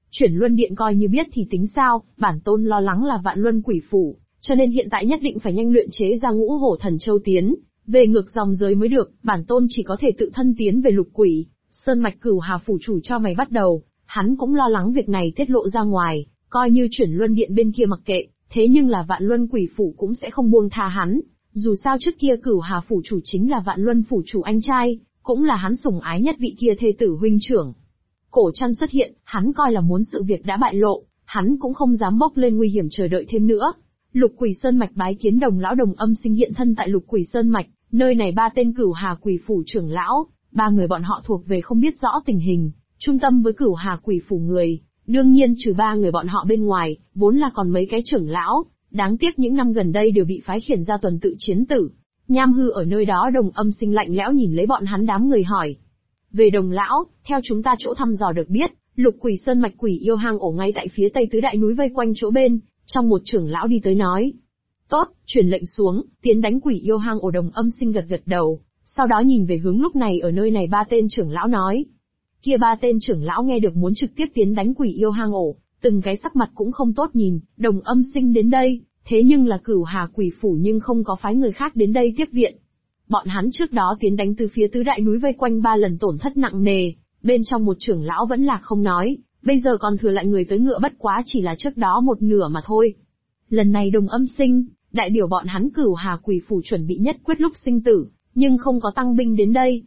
A: Chuyển luân điện coi như biết thì tính sao, bản tôn lo lắng là vạn luân quỷ phủ, cho nên hiện tại nhất định phải nhanh luyện chế ra ngũ hổ thần châu tiến, về ngược dòng giới mới được, bản tôn chỉ có thể tự thân tiến về lục quỷ. Sơn mạch Cửu Hà phủ chủ cho mày bắt đầu, hắn cũng lo lắng việc này tiết lộ ra ngoài, coi như chuyển luân điện bên kia mặc kệ, thế nhưng là vạn luân quỷ phủ cũng sẽ không buông tha hắn. Dù sao trước kia Cửu Hà phủ chủ chính là vạn luân phủ chủ anh trai, cũng là hắn sủng ái nhất vị kia thê tử huynh trưởng. Cổ Trăn xuất hiện, hắn coi là muốn sự việc đã bại lộ, hắn cũng không dám bốc lên nguy hiểm chờ đợi thêm nữa. Lục Quỷ Sơn mạch bái kiến Đồng lão Đồng Âm Sinh hiện thân tại Lục Quỷ Sơn mạch, nơi này ba tên Cửu Hà quỷ phủ trưởng lão, ba người bọn họ thuộc về không biết rõ tình hình, trung tâm với Cửu Hà quỷ phủ người, đương nhiên trừ ba người bọn họ bên ngoài, vốn là còn mấy cái trưởng lão, đáng tiếc những năm gần đây đều bị phái khiển ra tuần tự chiến tử. Nham Hư ở nơi đó Đồng Âm Sinh lạnh lẽo nhìn lấy bọn hắn đám người hỏi. Về Đồng lão, theo chúng ta chỗ thăm dò được biết, Lục Quỷ Sơn mạch quỷ yêu hang ổ ngay tại phía tây tứ đại núi vây quanh chỗ bên, trong một trưởng lão đi tới nói. Tốt, truyền lệnh xuống, tiến đánh quỷ yêu hang ổ. Đồng Âm Sinh gật gật đầu, sau đó nhìn về hướng lúc này ở nơi này ba tên trưởng lão nói. Kia ba tên trưởng lão nghe được muốn trực tiếp tiến đánh quỷ yêu hang ổ, từng cái sắc mặt cũng không tốt nhìn. Đồng Âm Sinh đến đây, thế nhưng là Cửu Hà quỷ phủ nhưng không có phái người khác đến đây tiếp viện. Bọn hắn trước đó tiến đánh từ phía tứ đại núi vây quanh 3 lần tổn thất nặng nề, bên trong một trưởng lão vẫn lạc không nói, bây giờ còn thừa lại người tới ngựa bất quá chỉ là trước đó một nửa mà thôi. Lần này Đồng Âm Sinh, đại biểu bọn hắn Cửu Hà quỷ phủ chuẩn bị nhất quyết lúc sinh tử, nhưng không có tăng binh đến đây.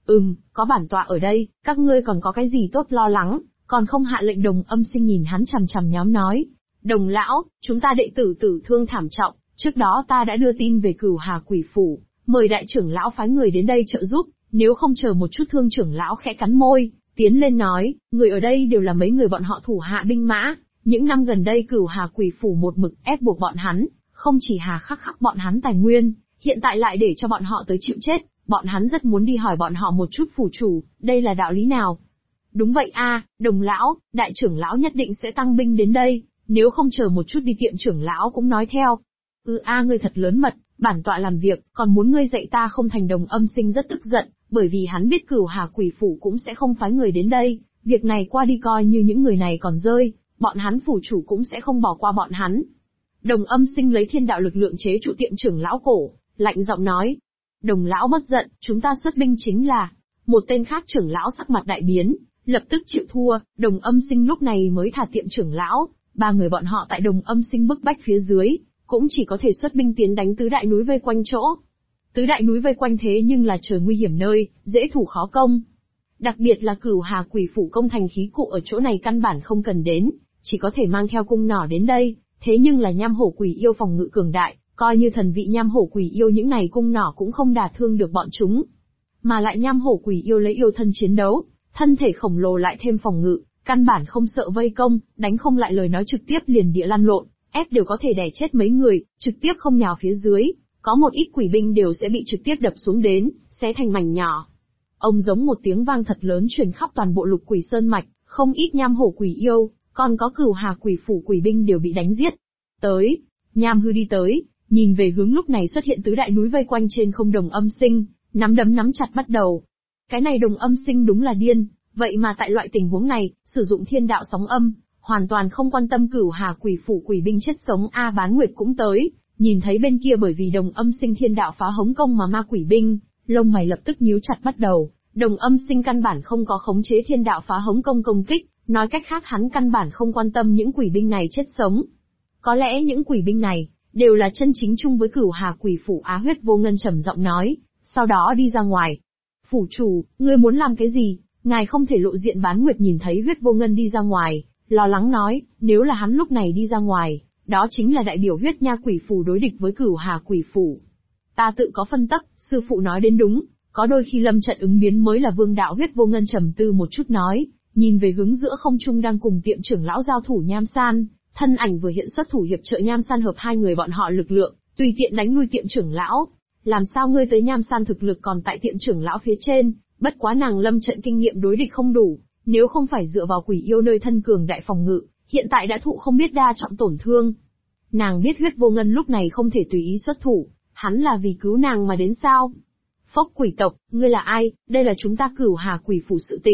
A: Có bản tọa ở đây, các ngươi còn có cái gì tốt lo lắng, còn không hạ lệnh. Đồng Âm Sinh nhìn hắn chằm chằm nhóm nói. Đồng lão, chúng ta đệ tử tử thương thảm trọng, trước đó ta đã đưa tin về Cửu Hà quỷ phủ, mời đại trưởng lão phái người đến đây trợ giúp, nếu không chờ một chút. Thương trưởng lão khẽ cắn môi, tiến lên nói, người ở đây đều là mấy người bọn họ thủ hạ binh mã, những năm gần đây Cửu Hà quỷ phủ một mực ép buộc bọn hắn, không chỉ hà khắc bọn hắn tài nguyên, hiện tại lại để cho bọn họ tới chịu chết, bọn hắn rất muốn đi hỏi bọn họ một chút phủ chủ, đây là đạo lý nào? Đúng vậy a, Đồng lão, đại trưởng lão nhất định sẽ tăng binh đến đây, nếu không chờ một chút đi. Tiệm trưởng lão cũng nói theo. Ngươi thật lớn mật, bản tọa làm việc, còn muốn ngươi dạy ta không thành. Đồng Âm Sinh rất tức giận, bởi vì hắn biết Cửu Hà quỷ phủ cũng sẽ không phái người đến đây, việc này qua đi coi như những người này còn rơi, bọn hắn phủ chủ cũng sẽ không bỏ qua bọn hắn. Đồng Âm Sinh lấy thiên đạo lực lượng chế trụ tiệm trưởng lão cổ, lạnh giọng nói. Đồng lão bất giận, chúng ta xuất binh chính là. Một tên khác trưởng lão sắc mặt đại biến, lập tức chịu thua. Đồng Âm Sinh lúc này mới thả tiệm trưởng lão, ba người bọn họ tại Đồng Âm Sinh bức bách phía dưới, cũng chỉ có thể xuất binh tiến đánh tứ đại núi vây quanh chỗ. Tứ đại núi vây quanh thế nhưng là trời nguy hiểm nơi, dễ thủ khó công. Đặc biệt là Cửu Hà quỷ phủ công thành khí cụ ở chỗ này căn bản không cần đến, chỉ có thể mang theo cung nỏ đến đây, thế nhưng là nham hổ quỷ yêu phòng ngự cường đại, coi như thần vị nham hổ quỷ yêu những này cung nỏ cũng không đả thương được bọn chúng. Mà lại nham hổ quỷ yêu lấy yêu thân chiến đấu, thân thể khổng lồ lại thêm phòng ngự, căn bản không sợ vây công, đánh không lại lời nói trực tiếp liền địa lăn lộn, ép đều có thể đè chết mấy người, trực tiếp không nhào phía dưới, có một ít quỷ binh đều sẽ bị trực tiếp đập xuống đến, xé thành mảnh nhỏ. Ông giống một tiếng vang thật lớn truyền khắp toàn bộ Lục Quỷ Sơn mạch, không ít nham hổ quỷ yêu, còn có Cửu Hà quỷ phủ quỷ binh đều bị đánh giết. Tới, Nham Hư đi tới, nhìn về hướng lúc này xuất hiện tứ đại núi vây quanh trên không. Đồng Âm Sinh, nắm đấm nắm chặt bắt đầu. Cái này Đồng Âm Sinh đúng là điên, vậy mà tại loại tình huống này, sử dụng thiên đạo sóng âm, hoàn toàn không quan tâm Cửu Hà quỷ phủ quỷ binh chết sống. Bán Nguyệt cũng tới, nhìn thấy bên kia bởi vì Đồng Âm Sinh thiên đạo phá hống công mà ma quỷ binh, lông mày lập tức nhíu chặt bắt đầu. Đồng Âm Sinh căn bản không có khống chế thiên đạo phá hống công công kích, nói cách khác hắn căn bản không quan tâm những quỷ binh này chết sống. Có lẽ những quỷ binh này đều là chân chính chung với Cửu Hà quỷ phủ. Huyết Vô Ngân trầm giọng nói, sau đó đi ra ngoài. Phủ chủ, ngươi muốn làm cái gì? Ngài không thể lộ diện. Bán Nguyệt nhìn thấy Huyết Vô Ngân đi ra ngoài, lo lắng nói, nếu là hắn lúc này đi ra ngoài, đó chính là đại biểu Huyết Nha quỷ phủ đối địch với Cửu Hà quỷ phủ. Ta tự có phân tắc, sư phụ nói đến đúng, có đôi khi lâm trận ứng biến mới là vương đạo. Huyết Vô Ngân trầm tư một chút nói, nhìn về hướng giữa không trung đang cùng tiệm trưởng lão giao thủ Nham San, thân ảnh vừa hiện xuất thủ hiệp trợ Nham San hợp hai người bọn họ lực lượng, tùy tiện đánh lui tiệm trưởng lão. Làm sao ngươi tới? Nham San thực lực còn tại tiệm trưởng lão phía trên, bất quá nàng lâm trận kinh nghiệm đối địch không đủ, nếu không phải dựa vào quỷ yêu nơi thân cường đại phòng ngự, hiện tại đã thụ không biết đa trọng tổn thương. Nàng biết Huyết Vô Ngân lúc này không thể tùy ý xuất thủ, hắn là vì cứu nàng mà đến sao? Phốc quỷ tộc, ngươi là ai? Đây là chúng ta Cửu Hà quỷ phủ sự tình,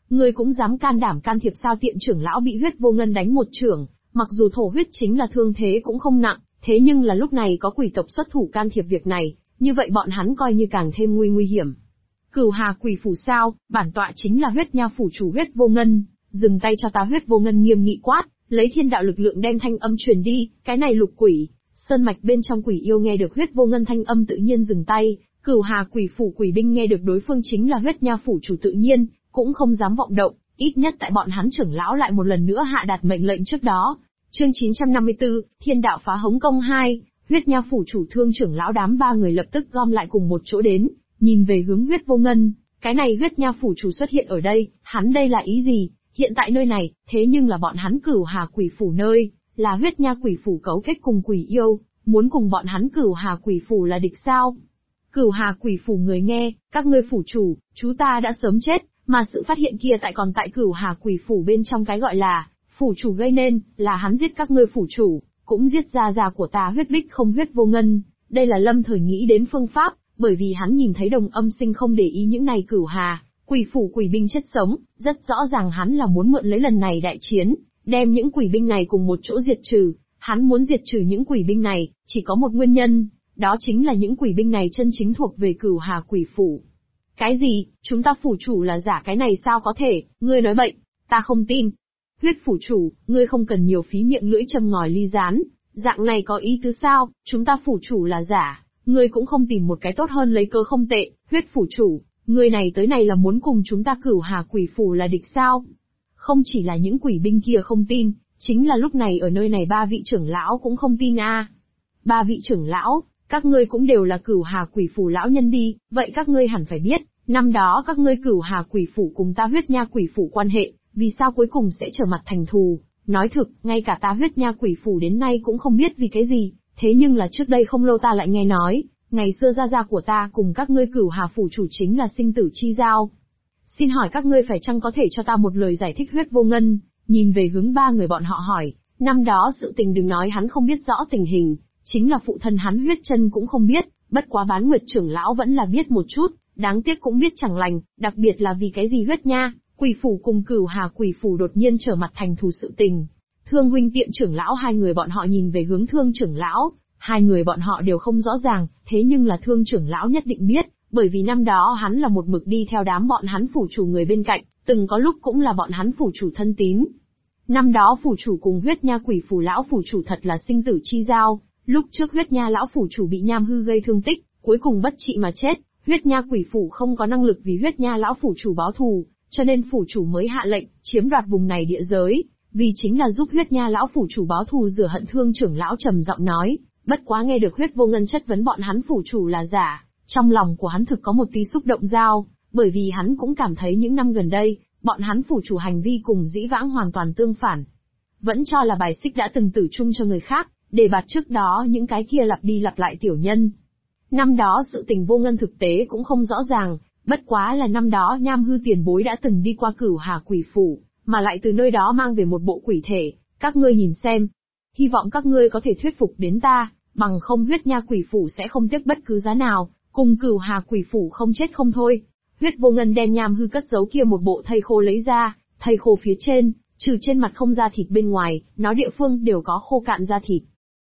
A: ngươi cũng dám can đảm can thiệp sao? Tiện trưởng lão bị Huyết Vô Ngân đánh một chưởng, mặc dù thổ huyết chính là thương thế cũng không nặng, thế nhưng là lúc này có quỷ tộc xuất thủ can thiệp việc này, như vậy bọn hắn coi như càng thêm nguy hiểm. Cửu Hà Quỷ Phủ sao? Bản tọa chính là Huyết Nha phủ chủ Huyết Vô Ngân, dừng tay cho ta! Huyết Vô Ngân nghiêm nghị quát, lấy thiên đạo lực lượng đem thanh âm truyền đi. Cái này Lục Quỷ Sơn mạch bên trong quỷ yêu nghe được Huyết Vô Ngân thanh âm tự nhiên dừng tay. Cửu Hà Quỷ Phủ quỷ binh nghe được đối phương chính là Huyết Nha phủ chủ tự nhiên cũng không dám vọng động, ít nhất tại bọn hắn trưởng lão lại một lần nữa hạ đạt mệnh lệnh trước đó. Chương 954, Thiên đạo phá hống công 2, Huyết Nha phủ chủ Thương trưởng lão đám ba người lập tức gom lại cùng một chỗ đến, nhìn về hướng Huyết Vô Ngân. Cái này Huyết Nha phủ chủ xuất hiện ở đây, hắn đây là ý gì? Hiện tại nơi này, thế nhưng là bọn hắn Cửu Hà Quỷ Phủ nơi, là Huyết Nha quỷ phủ cấu kết cùng quỷ yêu, muốn cùng bọn hắn Cửu Hà Quỷ Phủ là địch sao? Cửu Hà Quỷ Phủ người nghe, các ngươi phủ chủ, chú ta đã sớm chết, mà sự phát hiện kia còn tại Cửu Hà Quỷ Phủ bên trong cái gọi là phủ chủ gây nên, là hắn giết các ngươi phủ chủ, cũng giết gia gia của ta Huyết Bích không Huyết Vô Ngân. Đây là Lâm Thời nghĩ đến phương pháp, bởi vì hắn nhìn thấy Đồng Âm Sinh không để ý những này Cửu Hà Quỷ Phủ quỷ binh chết sống, rất rõ ràng hắn là muốn mượn lấy lần này đại chiến, đem những quỷ binh này cùng một chỗ diệt trừ. Hắn muốn diệt trừ những quỷ binh này, chỉ có một nguyên nhân, đó chính là những quỷ binh này chân chính thuộc về Cửu Hà Quỷ Phủ. Cái gì? Chúng ta phủ chủ là giả? Cái này sao có thể? Ngươi nói bậy, ta không tin. Huyết phủ chủ, ngươi không cần nhiều phí miệng lưỡi châm ngòi ly rán, dạng này có ý tứ sao? Chúng ta phủ chủ là giả, ngươi cũng không tìm một cái tốt hơn lấy cơ không tệ. Huyết phủ chủ, ngươi này tới này là muốn cùng chúng ta Cửu Hà Quỷ Phủ là địch sao? Không chỉ là những quỷ binh kia không tin, chính là lúc này ở nơi này ba vị trưởng lão cũng không tin a. Ba vị trưởng lão, các ngươi cũng đều là Cửu Hà Quỷ Phủ lão nhân đi, vậy các ngươi hẳn phải biết, năm đó các ngươi Cửu Hà Quỷ Phủ cùng ta Huyết Nha Quỷ Phủ quan hệ, vì sao cuối cùng sẽ trở mặt thành thù? Nói thực, ngay cả ta Huyết Nha Quỷ Phủ đến nay cũng không biết vì cái gì, thế nhưng là trước đây không lâu ta lại nghe nói, ngày xưa gia gia của ta cùng các ngươi Cửu Hà phủ chủ chính là sinh tử chi giao. Xin hỏi các ngươi phải chăng có thể cho ta một lời giải thích? Huyết Vô Ngân nhìn về hướng ba người bọn họ hỏi, năm đó sự tình đừng nói hắn không biết rõ tình hình, chính là phụ thân hắn Huyết Chân cũng không biết, bất quá Bán Nguyệt trưởng lão vẫn là biết một chút, đáng tiếc cũng biết chẳng lành, đặc biệt là vì cái gì Huyết Nha Quỷ Phủ cùng Cửu Hà Quỷ Phủ đột nhiên trở mặt thành thù sự tình. Thương huynh Tiệm trưởng lão hai người bọn họ nhìn về hướng Thương trưởng lão, hai người bọn họ đều không rõ ràng, thế nhưng là Thương trưởng lão nhất định biết, bởi vì năm đó hắn là một mực đi theo đám bọn hắn phủ chủ người bên cạnh, từng có lúc cũng là bọn hắn phủ chủ thân tín. Năm đó phủ chủ cùng Huyết Nha Quỷ Phủ lão phủ chủ thật là sinh tử chi giao, lúc trước Huyết Nha lão phủ chủ bị Nham Hư gây thương tích, cuối cùng bất trị mà chết, Huyết Nha Quỷ Phủ không có năng lực vì Huyết Nha lão phủ chủ báo thù, cho nên phủ chủ mới hạ lệnh chiếm đoạt vùng này địa giới, vì chính là giúp Huyết Nha lão phủ chủ báo thù rửa hận. Thương trưởng lão trầm giọng nói, bất quá nghe được Huyết Vô Ngân chất vấn bọn hắn phủ chủ là giả, trong lòng của hắn thực có một tí xúc động dao, bởi vì hắn cũng cảm thấy những năm gần đây, bọn hắn phủ chủ hành vi cùng dĩ vãng hoàn toàn tương phản. Vẫn cho là bài xích đã từng tử chung cho người khác, để bạt trước đó những cái kia lặp đi lặp lại tiểu nhân. Năm đó sự tình Vô Ngân thực tế cũng không rõ ràng, bất quá là năm đó Nham Hư tiền bối đã từng đi qua Cửu Hà Quỷ Phủ, mà lại từ nơi đó mang về một bộ quỷ thể, các ngươi nhìn xem. Hy vọng các ngươi có thể thuyết phục đến ta, bằng không Huyết Nha Quỷ Phủ sẽ không tiếc bất cứ giá nào, cùng Cửu Hà Quỷ Phủ không chết không thôi. Huyết Vô Ngân đem Nham Hư cất giấu kia một bộ thây khô lấy ra, thây khô phía trên, trừ trên mặt không da thịt bên ngoài, nó địa phương đều có khô cạn da thịt.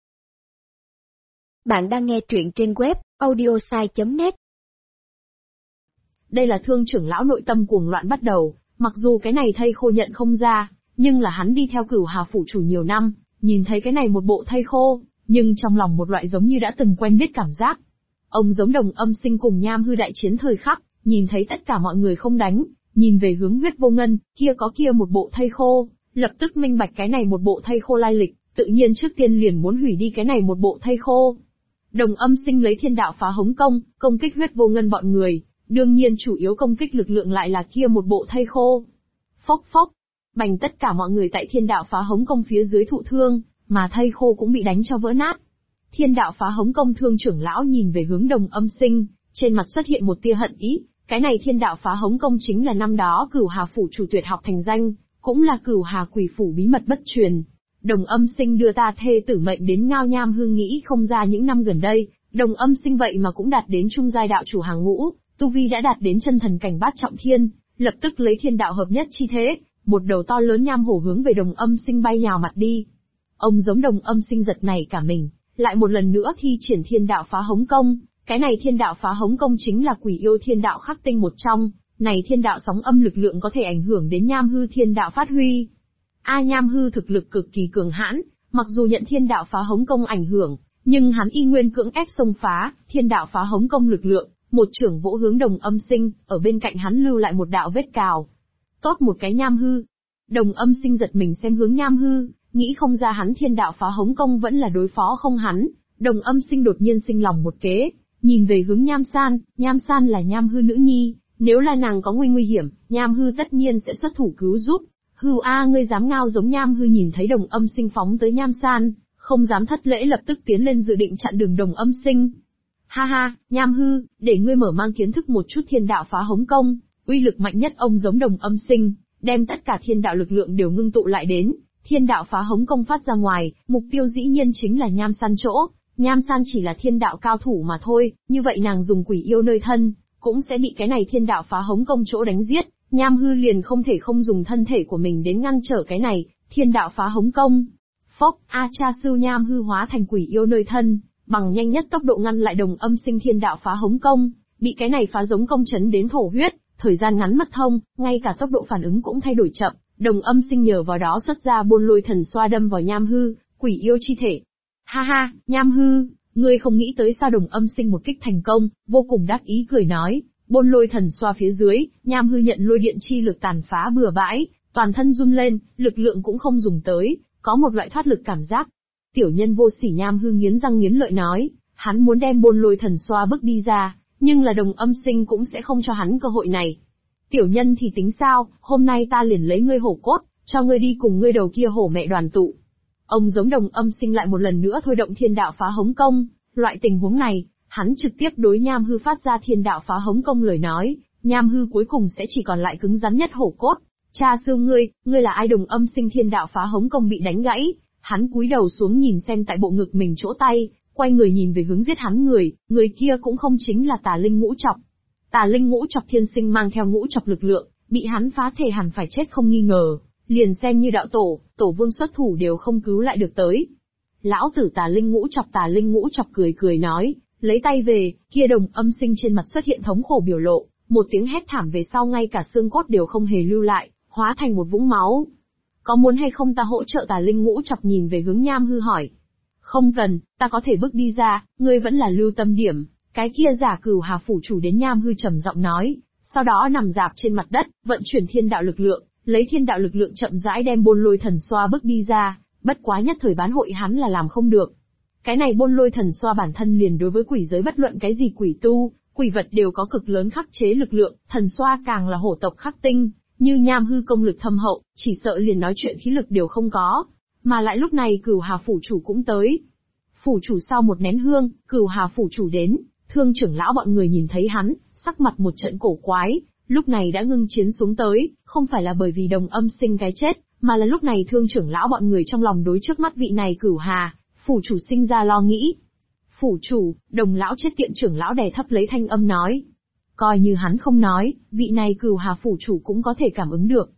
B: Bạn đang nghe truyện trên web audiosai.net.
A: Đây là Thương trưởng lão nội tâm cuồng loạn bắt đầu, mặc dù cái này thây khô nhận không ra, nhưng là hắn đi theo Cửu Hà phủ chủ nhiều năm, nhìn thấy cái này một bộ thây khô, nhưng trong lòng một loại giống như đã từng quen biết cảm giác. Ông giống Đồng Âm Sinh cùng Nham Hư đại chiến thời khắc, nhìn thấy tất cả mọi người không đánh, nhìn về hướng Huyết Vô Ngân, kia có kia một bộ thây khô, lập tức minh bạch cái này một bộ thây khô lai lịch, tự nhiên trước tiên liền muốn hủy đi cái này một bộ thây khô. Đồng Âm Sinh lấy thiên đạo phá hống công kích Huyết Vô Ngân bọn người, đương nhiên chủ yếu công kích lực lượng lại là kia một bộ thây khô. Phốc phốc, bành, tất cả mọi người tại thiên đạo phá hống công phía dưới thụ thương, mà thây khô cũng bị đánh cho vỡ nát. Thiên đạo phá hống công Thương trưởng lão nhìn về hướng Đồng Âm Sinh, trên mặt xuất hiện một tia hận ý, cái này thiên đạo phá hống công chính là năm đó Cửu Hà phủ chủ tuyệt học thành danh, cũng là Cửu Hà Quỷ Phủ bí mật bất truyền. Đồng Âm Sinh đưa ta thê tử mệnh đến ngao. Nham Hư nghĩ không ra những năm gần đây, Đồng Âm Sinh vậy mà cũng đạt đến trung giai đạo chủ hàng ngũ, tu vi đã đạt đến chân thần cảnh bát trọng thiên, lập tức lấy thiên đạo hợp nhất chi thế, một đầu to lớn nham hổ hướng về Đồng Âm Sinh bay nhào mặt đi. Ông giống Đồng Âm Sinh giật nảy cả mình, lại một lần nữa thi triển thiên đạo phá hống công. Cái này thiên đạo phá hống công chính là quỷ yêu thiên đạo khắc tinh một trong, này thiên đạo sóng âm lực lượng có thể ảnh hưởng đến nham hư thiên đạo phát huy. Nham hư thực lực cực kỳ cường hãn, mặc dù nhận thiên đạo phá hống công ảnh hưởng, nhưng hắn y nguyên cưỡng ép xông phá thiên đạo phá hống công lực lượng, một chưởng vỗ hướng Đồng Âm Sinh, ở bên cạnh hắn lưu lại một đạo vết cào. Tốt một cái nham hư. Đồng Âm Sinh giật mình xem hướng nham hư, nghĩ không ra hắn thiên đạo phá hống công vẫn là đối phó không hắn. Đồng Âm Sinh đột nhiên sinh lòng một kế, nhìn về hướng Nham San là nham hư nữ nhi, nếu là nàng có nguy hiểm, nham hư tất nhiên sẽ xuất thủ cứu giúp. Hừ ngươi dám ngao giống nham hư nhìn thấy Đồng Âm Sinh phóng tới Nham San, không dám thất lễ lập tức tiến lên dự định chặn đường Đồng Âm Sinh. Ha ha, nham hư, để ngươi mở mang kiến thức một chút thiên đạo phá hống công, uy lực mạnh nhất ông giống Đồng Âm Sinh, đem tất cả thiên đạo lực lượng đều ngưng tụ lại đến, thiên đạo phá hống công phát ra ngoài, mục tiêu dĩ nhiên chính là Nham San chỗ. Nham San chỉ là thiên đạo cao thủ mà thôi, như vậy nàng dùng quỷ yêu nơi thân, cũng sẽ bị cái này thiên đạo phá hống công chỗ đánh giết, nham hư liền không thể không dùng thân thể của mình đến ngăn trở cái này, thiên đạo phá hống công. Phốc, cha sư nham hư hóa thành quỷ yêu nơi thân, bằng nhanh nhất tốc độ ngăn lại Đồng Âm Sinh thiên đạo phá hống công, bị cái này phá giống công chấn đến thổ huyết, thời gian ngắn mất thông, ngay cả tốc độ phản ứng cũng thay đổi chậm, Đồng Âm Sinh nhờ vào đó xuất ra Buôn Lôi Thần Xoa đâm vào nham hư, quỷ yêu chi thể. Ha ha, nham hư, ngươi không nghĩ tới sao? Đồng Âm Sinh một kích thành công, vô cùng đắc ý cười nói, Buôn Lôi Thần Xoa phía dưới, nham hư nhận lôi điện chi lực tàn phá bừa bãi, toàn thân run lên, lực lượng cũng không dùng tới, có một loại thoát lực cảm giác. Tiểu nhân vô sỉ nham hư nghiến răng nghiến lợi nói, hắn muốn đem Buôn Lôi Thần Xoa bước đi ra, nhưng là Đồng Âm Sinh cũng sẽ không cho hắn cơ hội này. Tiểu nhân thì tính sao, hôm nay ta liền lấy ngươi hổ cốt, cho ngươi đi cùng ngươi đầu kia hổ mẹ đoàn tụ. Ông giống Đồng Âm Sinh lại một lần nữa thôi động thiên đạo phá hống công, loại tình huống này, hắn trực tiếp đối nham hư phát ra thiên đạo phá hống công lời nói, nham hư cuối cùng sẽ chỉ còn lại cứng rắn nhất hổ cốt. Cha sư ngươi là ai? Đồng Âm Sinh thiên đạo phá hống công bị đánh gãy, hắn cúi đầu xuống nhìn xem tại bộ ngực mình chỗ tay, quay người nhìn về hướng giết hắn người kia cũng không chính là Tà Linh Ngũ Chọc. Tà Linh Ngũ Chọc thiên sinh mang theo ngũ chọc lực lượng, bị hắn phá thể hẳn phải chết không nghi ngờ, liền xem như đạo tổ vương xuất thủ đều không cứu lại được tới. Lão tử Tà Linh Ngũ Chọc cười nói, lấy tay về, kia Đồng Âm Sinh trên mặt xuất hiện thống khổ biểu lộ, một tiếng hét thảm về sau ngay cả xương cốt đều không hề lưu lại, hóa thành một vũng máu. Có muốn hay không ta hỗ trợ? Tà Linh Ngũ Chọc nhìn về hướng nham hư hỏi. Không cần, ta có thể bước đi ra, ngươi vẫn là lưu tâm điểm. Cái kia giả Cửu Hà phủ chủ đến nham hư trầm giọng nói, sau đó nằm dạp trên mặt đất, vận chuyển thiên đạo lực lượng, lấy thiên đạo lực lượng chậm rãi đem Buôn Lôi Thần Xoa bước đi ra, bất quá nhất thời bán hội hắn là làm không được. Cái này Buôn Lôi Thần Xoa bản thân liền đối với quỷ giới bất luận cái gì quỷ tu, quỷ vật đều có cực lớn khắc chế lực lượng, thần xoa càng là hổ tộc khắc tinh, như nham hư công lực thâm hậu, chỉ sợ liền nói chuyện khí lực đều không có. Mà lại lúc này Cửu Hà phủ chủ cũng tới. Phủ chủ sau một nén hương, Cửu Hà phủ chủ đến, Thương trưởng lão bọn người nhìn thấy hắn, sắc mặt một trận cổ quái, lúc này đã ngưng chiến xuống tới, không phải là bởi vì Đồng Âm Sinh cái chết, mà là lúc này Thương trưởng lão bọn người trong lòng đối trước mắt vị này Cửu Hà phủ chủ sinh ra lo nghĩ. Phủ chủ, Đồng lão chết tiện, trưởng lão đè thấp lấy thanh âm nói. Coi như hắn không nói, vị này Cửu Hà phủ chủ cũng có thể cảm ứng được.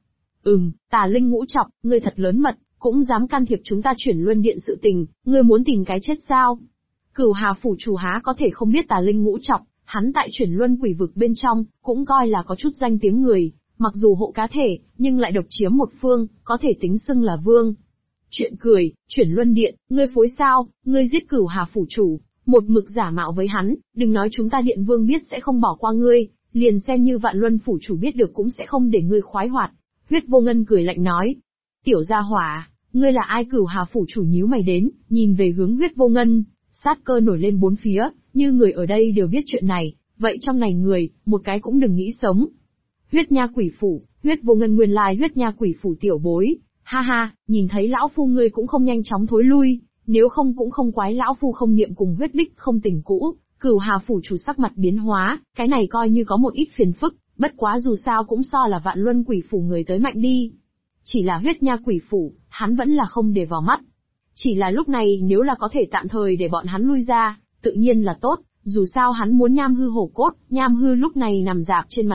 A: Tà Linh Ngũ Chọc, ngươi thật lớn mật, cũng dám can thiệp chúng ta chuyển luân điện sự tình, ngươi muốn tìm cái chết sao? Cửu Hà phủ chủ há có thể không biết Tà Linh Ngũ Chọc, hắn tại chuyển luân quỷ vực bên trong, cũng coi là có chút danh tiếng người, mặc dù hộ cá thể, nhưng lại độc chiếm một phương, có thể tính xưng là vương. Chuyện cười, chuyển luân điện, ngươi phối sao, ngươi giết Cửu Hà phủ chủ, một mực giả mạo với hắn, đừng nói chúng ta điện vương biết sẽ không bỏ qua ngươi, liền xem như Vạn Luân phủ chủ biết được cũng sẽ không để ngươi khoái hoạt. Huyết Vô Ngân cười lạnh nói, tiểu gia hỏa, ngươi là ai? Cửu Hà phủ chủ nhíu mày đến, nhìn về hướng Huyết Vô Ngân, sát cơ nổi lên bốn phía, như người ở đây đều biết chuyện này, vậy trong này người, một cái cũng đừng nghĩ sống. Huyết Nha Quỷ phủ, Huyết Vô Ngân nguyên lai Huyết Nha Quỷ phủ tiểu bối, ha ha, nhìn thấy lão phu ngươi cũng không nhanh chóng thối lui, nếu không cũng không quái lão phu không niệm cùng huyết bích không tình cũ. Cửu Hà phủ chủ sắc mặt biến hóa, cái này coi như có một ít phiền phức, bất quá dù sao cũng so là Vạn Luân quỷ phủ người tới mạnh đi. Chỉ là Huyết Nha Quỷ phủ, hắn vẫn là không để vào mắt. Chỉ là lúc này nếu là có thể tạm thời để bọn hắn lui ra, tự nhiên là tốt, dù sao hắn muốn nham hư hổ cốt, nham hư lúc này nằm dạp trên mặt đất,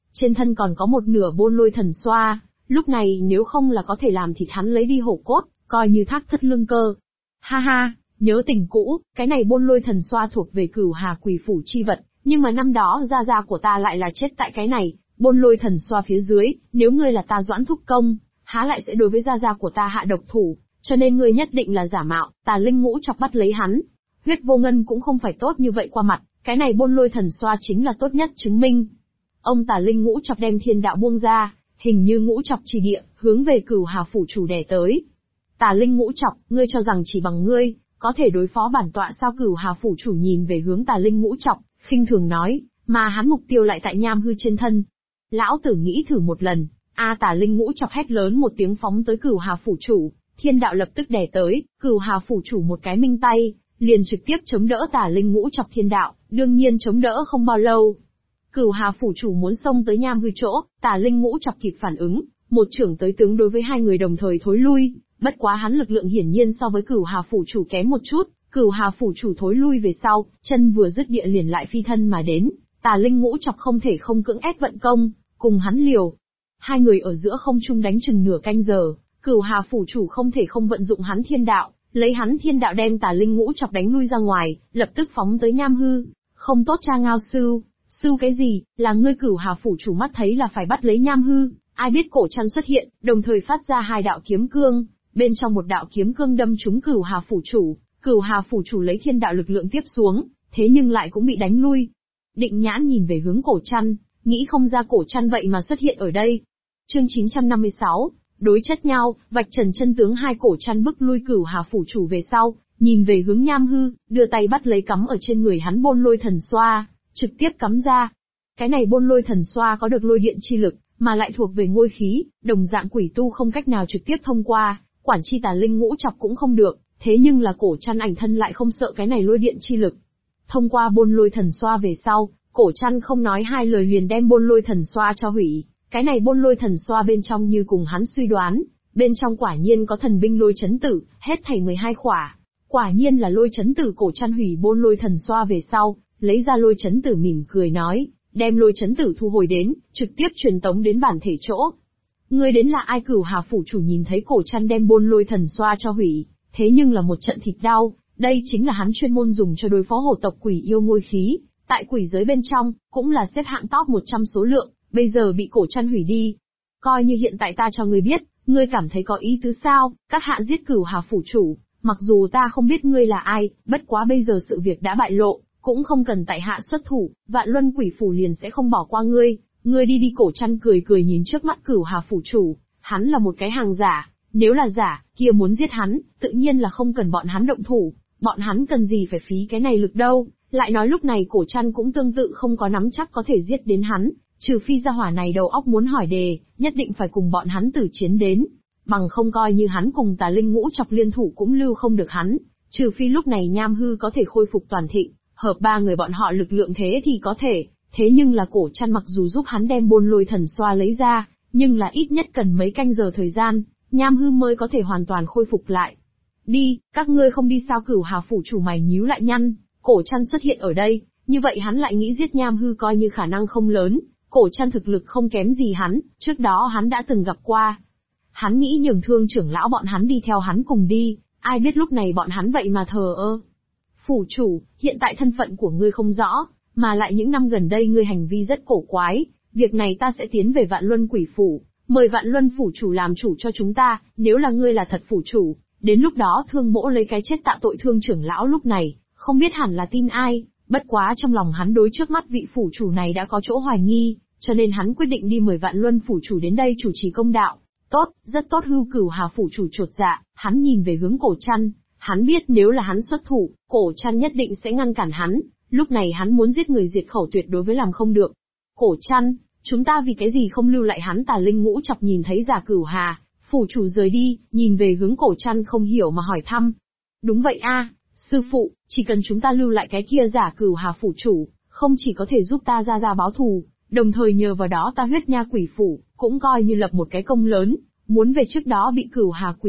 A: trên thân còn có một nửa bôn lôi thần xoa, lúc này nếu không là có thể làm thịt hắn lấy đi hổ cốt, coi như thác thất lương cơ. Ha ha, nhớ tình cũ, cái này bôn lôi thần xoa thuộc về Cửu Hà Quỷ Phủ chi vật, nhưng mà năm đó gia gia của ta lại là chết tại cái này, bôn lôi thần xoa phía dưới, nếu ngươi là ta Doãn thúc công, há lại sẽ đối với gia gia của ta hạ độc thủ, cho nên ngươi nhất định là giả mạo, Tà Linh Ngũ Chọc bắt lấy hắn. Huyết Vô Ngân cũng không phải tốt như vậy qua mặt, cái này bôn lôi thần xoa chính là tốt nhất chứng minh. Ông Tà Linh Ngũ Chọc đem thiên đạo buông ra, hình như ngũ chọc chỉ địa, hướng về Cửu Hà phủ chủ đè tới. Tà Linh Ngũ Chọc, ngươi cho rằng chỉ bằng ngươi có thể đối phó bản tọa sao? Cửu Hà phủ chủ nhìn về hướng Tà Linh Ngũ Chọc, khinh thường nói, mà hắn mục tiêu lại tại nham hư trên thân. Lão tử nghĩ thử một lần. Tà Linh Ngũ Chọc hét lớn một tiếng phóng tới Cửu Hà phủ chủ, thiên đạo lập tức đè tới, Cửu Hà phủ chủ một cái minh tay, liền trực tiếp chống đỡ Tà Linh Ngũ Chọc thiên đạo, đương nhiên chống đỡ không bao lâu. Cửu Hà phủ chủ muốn xông tới nham hư chỗ, Tà Linh Ngũ Chọc kịp phản ứng, một chưởng tới tướng đối với hai người đồng thời thối lui, bất quá hắn lực lượng hiển nhiên so với Cửu Hà phủ chủ kém một chút, Cửu Hà phủ chủ thối lui về sau, chân vừa dứt địa liền lại phi thân mà đến, Tà Linh Ngũ Chọc không thể không cưỡng ép vận công, cùng hắn liều. Hai người ở giữa không trung đánh chừng nửa canh giờ, Cửu Hà phủ chủ không thể không vận dụng hắn thiên đạo, lấy hắn thiên đạo đem Tà Linh Ngũ Chọc đánh lui ra ngoài, lập tức phóng tới nham hư. Không tốt cha Ngao Sưu, Sưu cái gì, là ngươi? Cửu Hà phủ chủ mắt thấy là phải bắt lấy nham hư, ai biết cổ trăn xuất hiện, đồng thời phát ra hai đạo kiếm cương, bên trong một đạo kiếm cương đâm trúng Cửu Hà phủ chủ, Cửu Hà phủ chủ lấy thiên đạo lực lượng tiếp xuống, thế nhưng lại cũng bị đánh lui. Định Nhãn nhìn về hướng cổ trăn, nghĩ không ra cổ trăn vậy mà xuất hiện ở đây. Chương 956, đối chất nhau, vạch trần chân tướng. Hai cổ trăn bức lui Cửu Hà phủ chủ về sau, nhìn về hướng nham hư, đưa tay bắt lấy cắm ở trên người hắn bôn lôi thần xoa, trực tiếp cắm ra. Cái này bôn lôi thần xoa có được lôi điện chi lực, mà lại thuộc về ngôi khí, đồng dạng quỷ tu không cách nào trực tiếp thông qua, quản chi Tà Linh Ngũ Chọc cũng không được, thế nhưng là cổ trăn ảnh thân lại không sợ cái này lôi điện chi lực. Thông qua bôn lôi thần xoa về sau, cổ trăn không nói hai lời liền đem bôn lôi thần xoa cho hủy. Cái này bôn lôi thần xoa bên trong như cùng hắn suy đoán, bên trong quả nhiên có thần binh lôi chấn tử, hết thảy 12 khỏa. Quả nhiên là lôi chấn tử. Cổ trăn hủy bôn lôi thần xoa về sau, lấy ra lôi chấn tử mỉm cười nói, đem lôi chấn tử thu hồi đến, trực tiếp truyền tống đến bản thể chỗ. Ngươi đến là ai? Cửu Hà phủ chủ nhìn thấy cổ trăn đem bôn lôi thần xoa cho hủy, thế nhưng là một trận thịt đau, đây chính là hắn chuyên môn dùng cho đối phó hổ tộc quỷ yêu ngôi khí, tại quỷ giới bên trong, cũng là xếp hạng top 100 số lượng, bây giờ bị cổ trăn hủy đi. Coi như hiện tại ta cho ngươi biết, ngươi cảm thấy có ý tứ sao? Các hạ giết Cửu Hà phủ chủ, mặc dù ta không biết ngươi là ai, bất quá bây giờ sự việc đã bại lộ, cũng không cần tại hạ xuất thủ, Vạn Luân Quỷ phủ liền sẽ không bỏ qua ngươi. Ngươi đi đi. Cổ trăn cười cười nhìn trước mắt Cửu Hà phủ chủ, hắn là một cái hàng giả, nếu là giả, kia muốn giết hắn, tự nhiên là không cần bọn hắn động thủ, bọn hắn cần gì phải phí cái này lực đâu. Lại nói lúc này cổ trăn cũng tương tự không có nắm chắc có thể giết đến hắn, trừ phi gia hỏa này đầu óc muốn hỏi đề, nhất định phải cùng bọn hắn tử chiến đến, bằng không coi như hắn cùng Tà Linh Ngũ Chọc liên thủ cũng lưu không được hắn, trừ phi lúc này nham hư có thể khôi phục toàn thịnh, hợp ba người bọn họ lực lượng thế thì có thể, thế nhưng là cổ trăn mặc dù giúp hắn đem bôn lôi thần xoa lấy ra, nhưng là ít nhất cần mấy canh giờ thời gian, nham hư mới có thể hoàn toàn khôi phục lại. Đi, các ngươi không đi sao? Cửu Hà phủ chủ mày nhíu lại nhăn, cổ trăn xuất hiện ở đây, như vậy hắn lại nghĩ giết nham hư coi như khả năng không lớn, cổ trăn thực lực không kém gì hắn, trước đó hắn đã từng gặp qua. Hắn nghĩ nhường Thương trưởng lão bọn hắn đi theo hắn cùng đi, ai biết lúc này bọn hắn vậy mà thờ ơ. Phủ chủ, hiện tại thân phận của ngươi không rõ, mà lại những năm gần đây ngươi hành vi rất cổ quái, việc này ta sẽ tiến về Vạn Luân Quỷ phủ, mời Vạn Luân phủ chủ làm chủ cho chúng ta, nếu là ngươi là thật phủ chủ, đến lúc đó Thương mỗ lấy cái chết tạ tội Thương trưởng lão. Lúc này, không biết hẳn là tin ai, bất quá trong lòng hắn đối trước mắt vị phủ chủ này đã có chỗ hoài nghi, cho nên hắn quyết định đi mời Vạn Luân phủ chủ đến đây chủ trì công đạo. Tốt, rất tốt. Cửu Hà phủ chủ chột dạ, hắn nhìn về hướng cổ trăn, hắn biết nếu là hắn xuất thủ, cổ trăn nhất định sẽ ngăn cản hắn, lúc này hắn muốn giết người diệt khẩu tuyệt đối với làm không được. Cổ trăn, chúng ta vì cái gì không lưu lại hắn? Tà Linh Ngũ Chọc nhìn thấy giả Cửu Hà phủ chủ rời đi, nhìn về hướng cổ trăn không hiểu mà hỏi thăm. Đúng vậy a, sư phụ, chỉ cần chúng ta lưu lại cái kia giả Cửu Hà phủ chủ, không chỉ có thể giúp ta ra báo thù, đồng thời nhờ vào đó ta Huyết Nha Quỷ phủ cũng coi như lập một cái công lớn, muốn về trước đó bị Cửu Hà Quỷ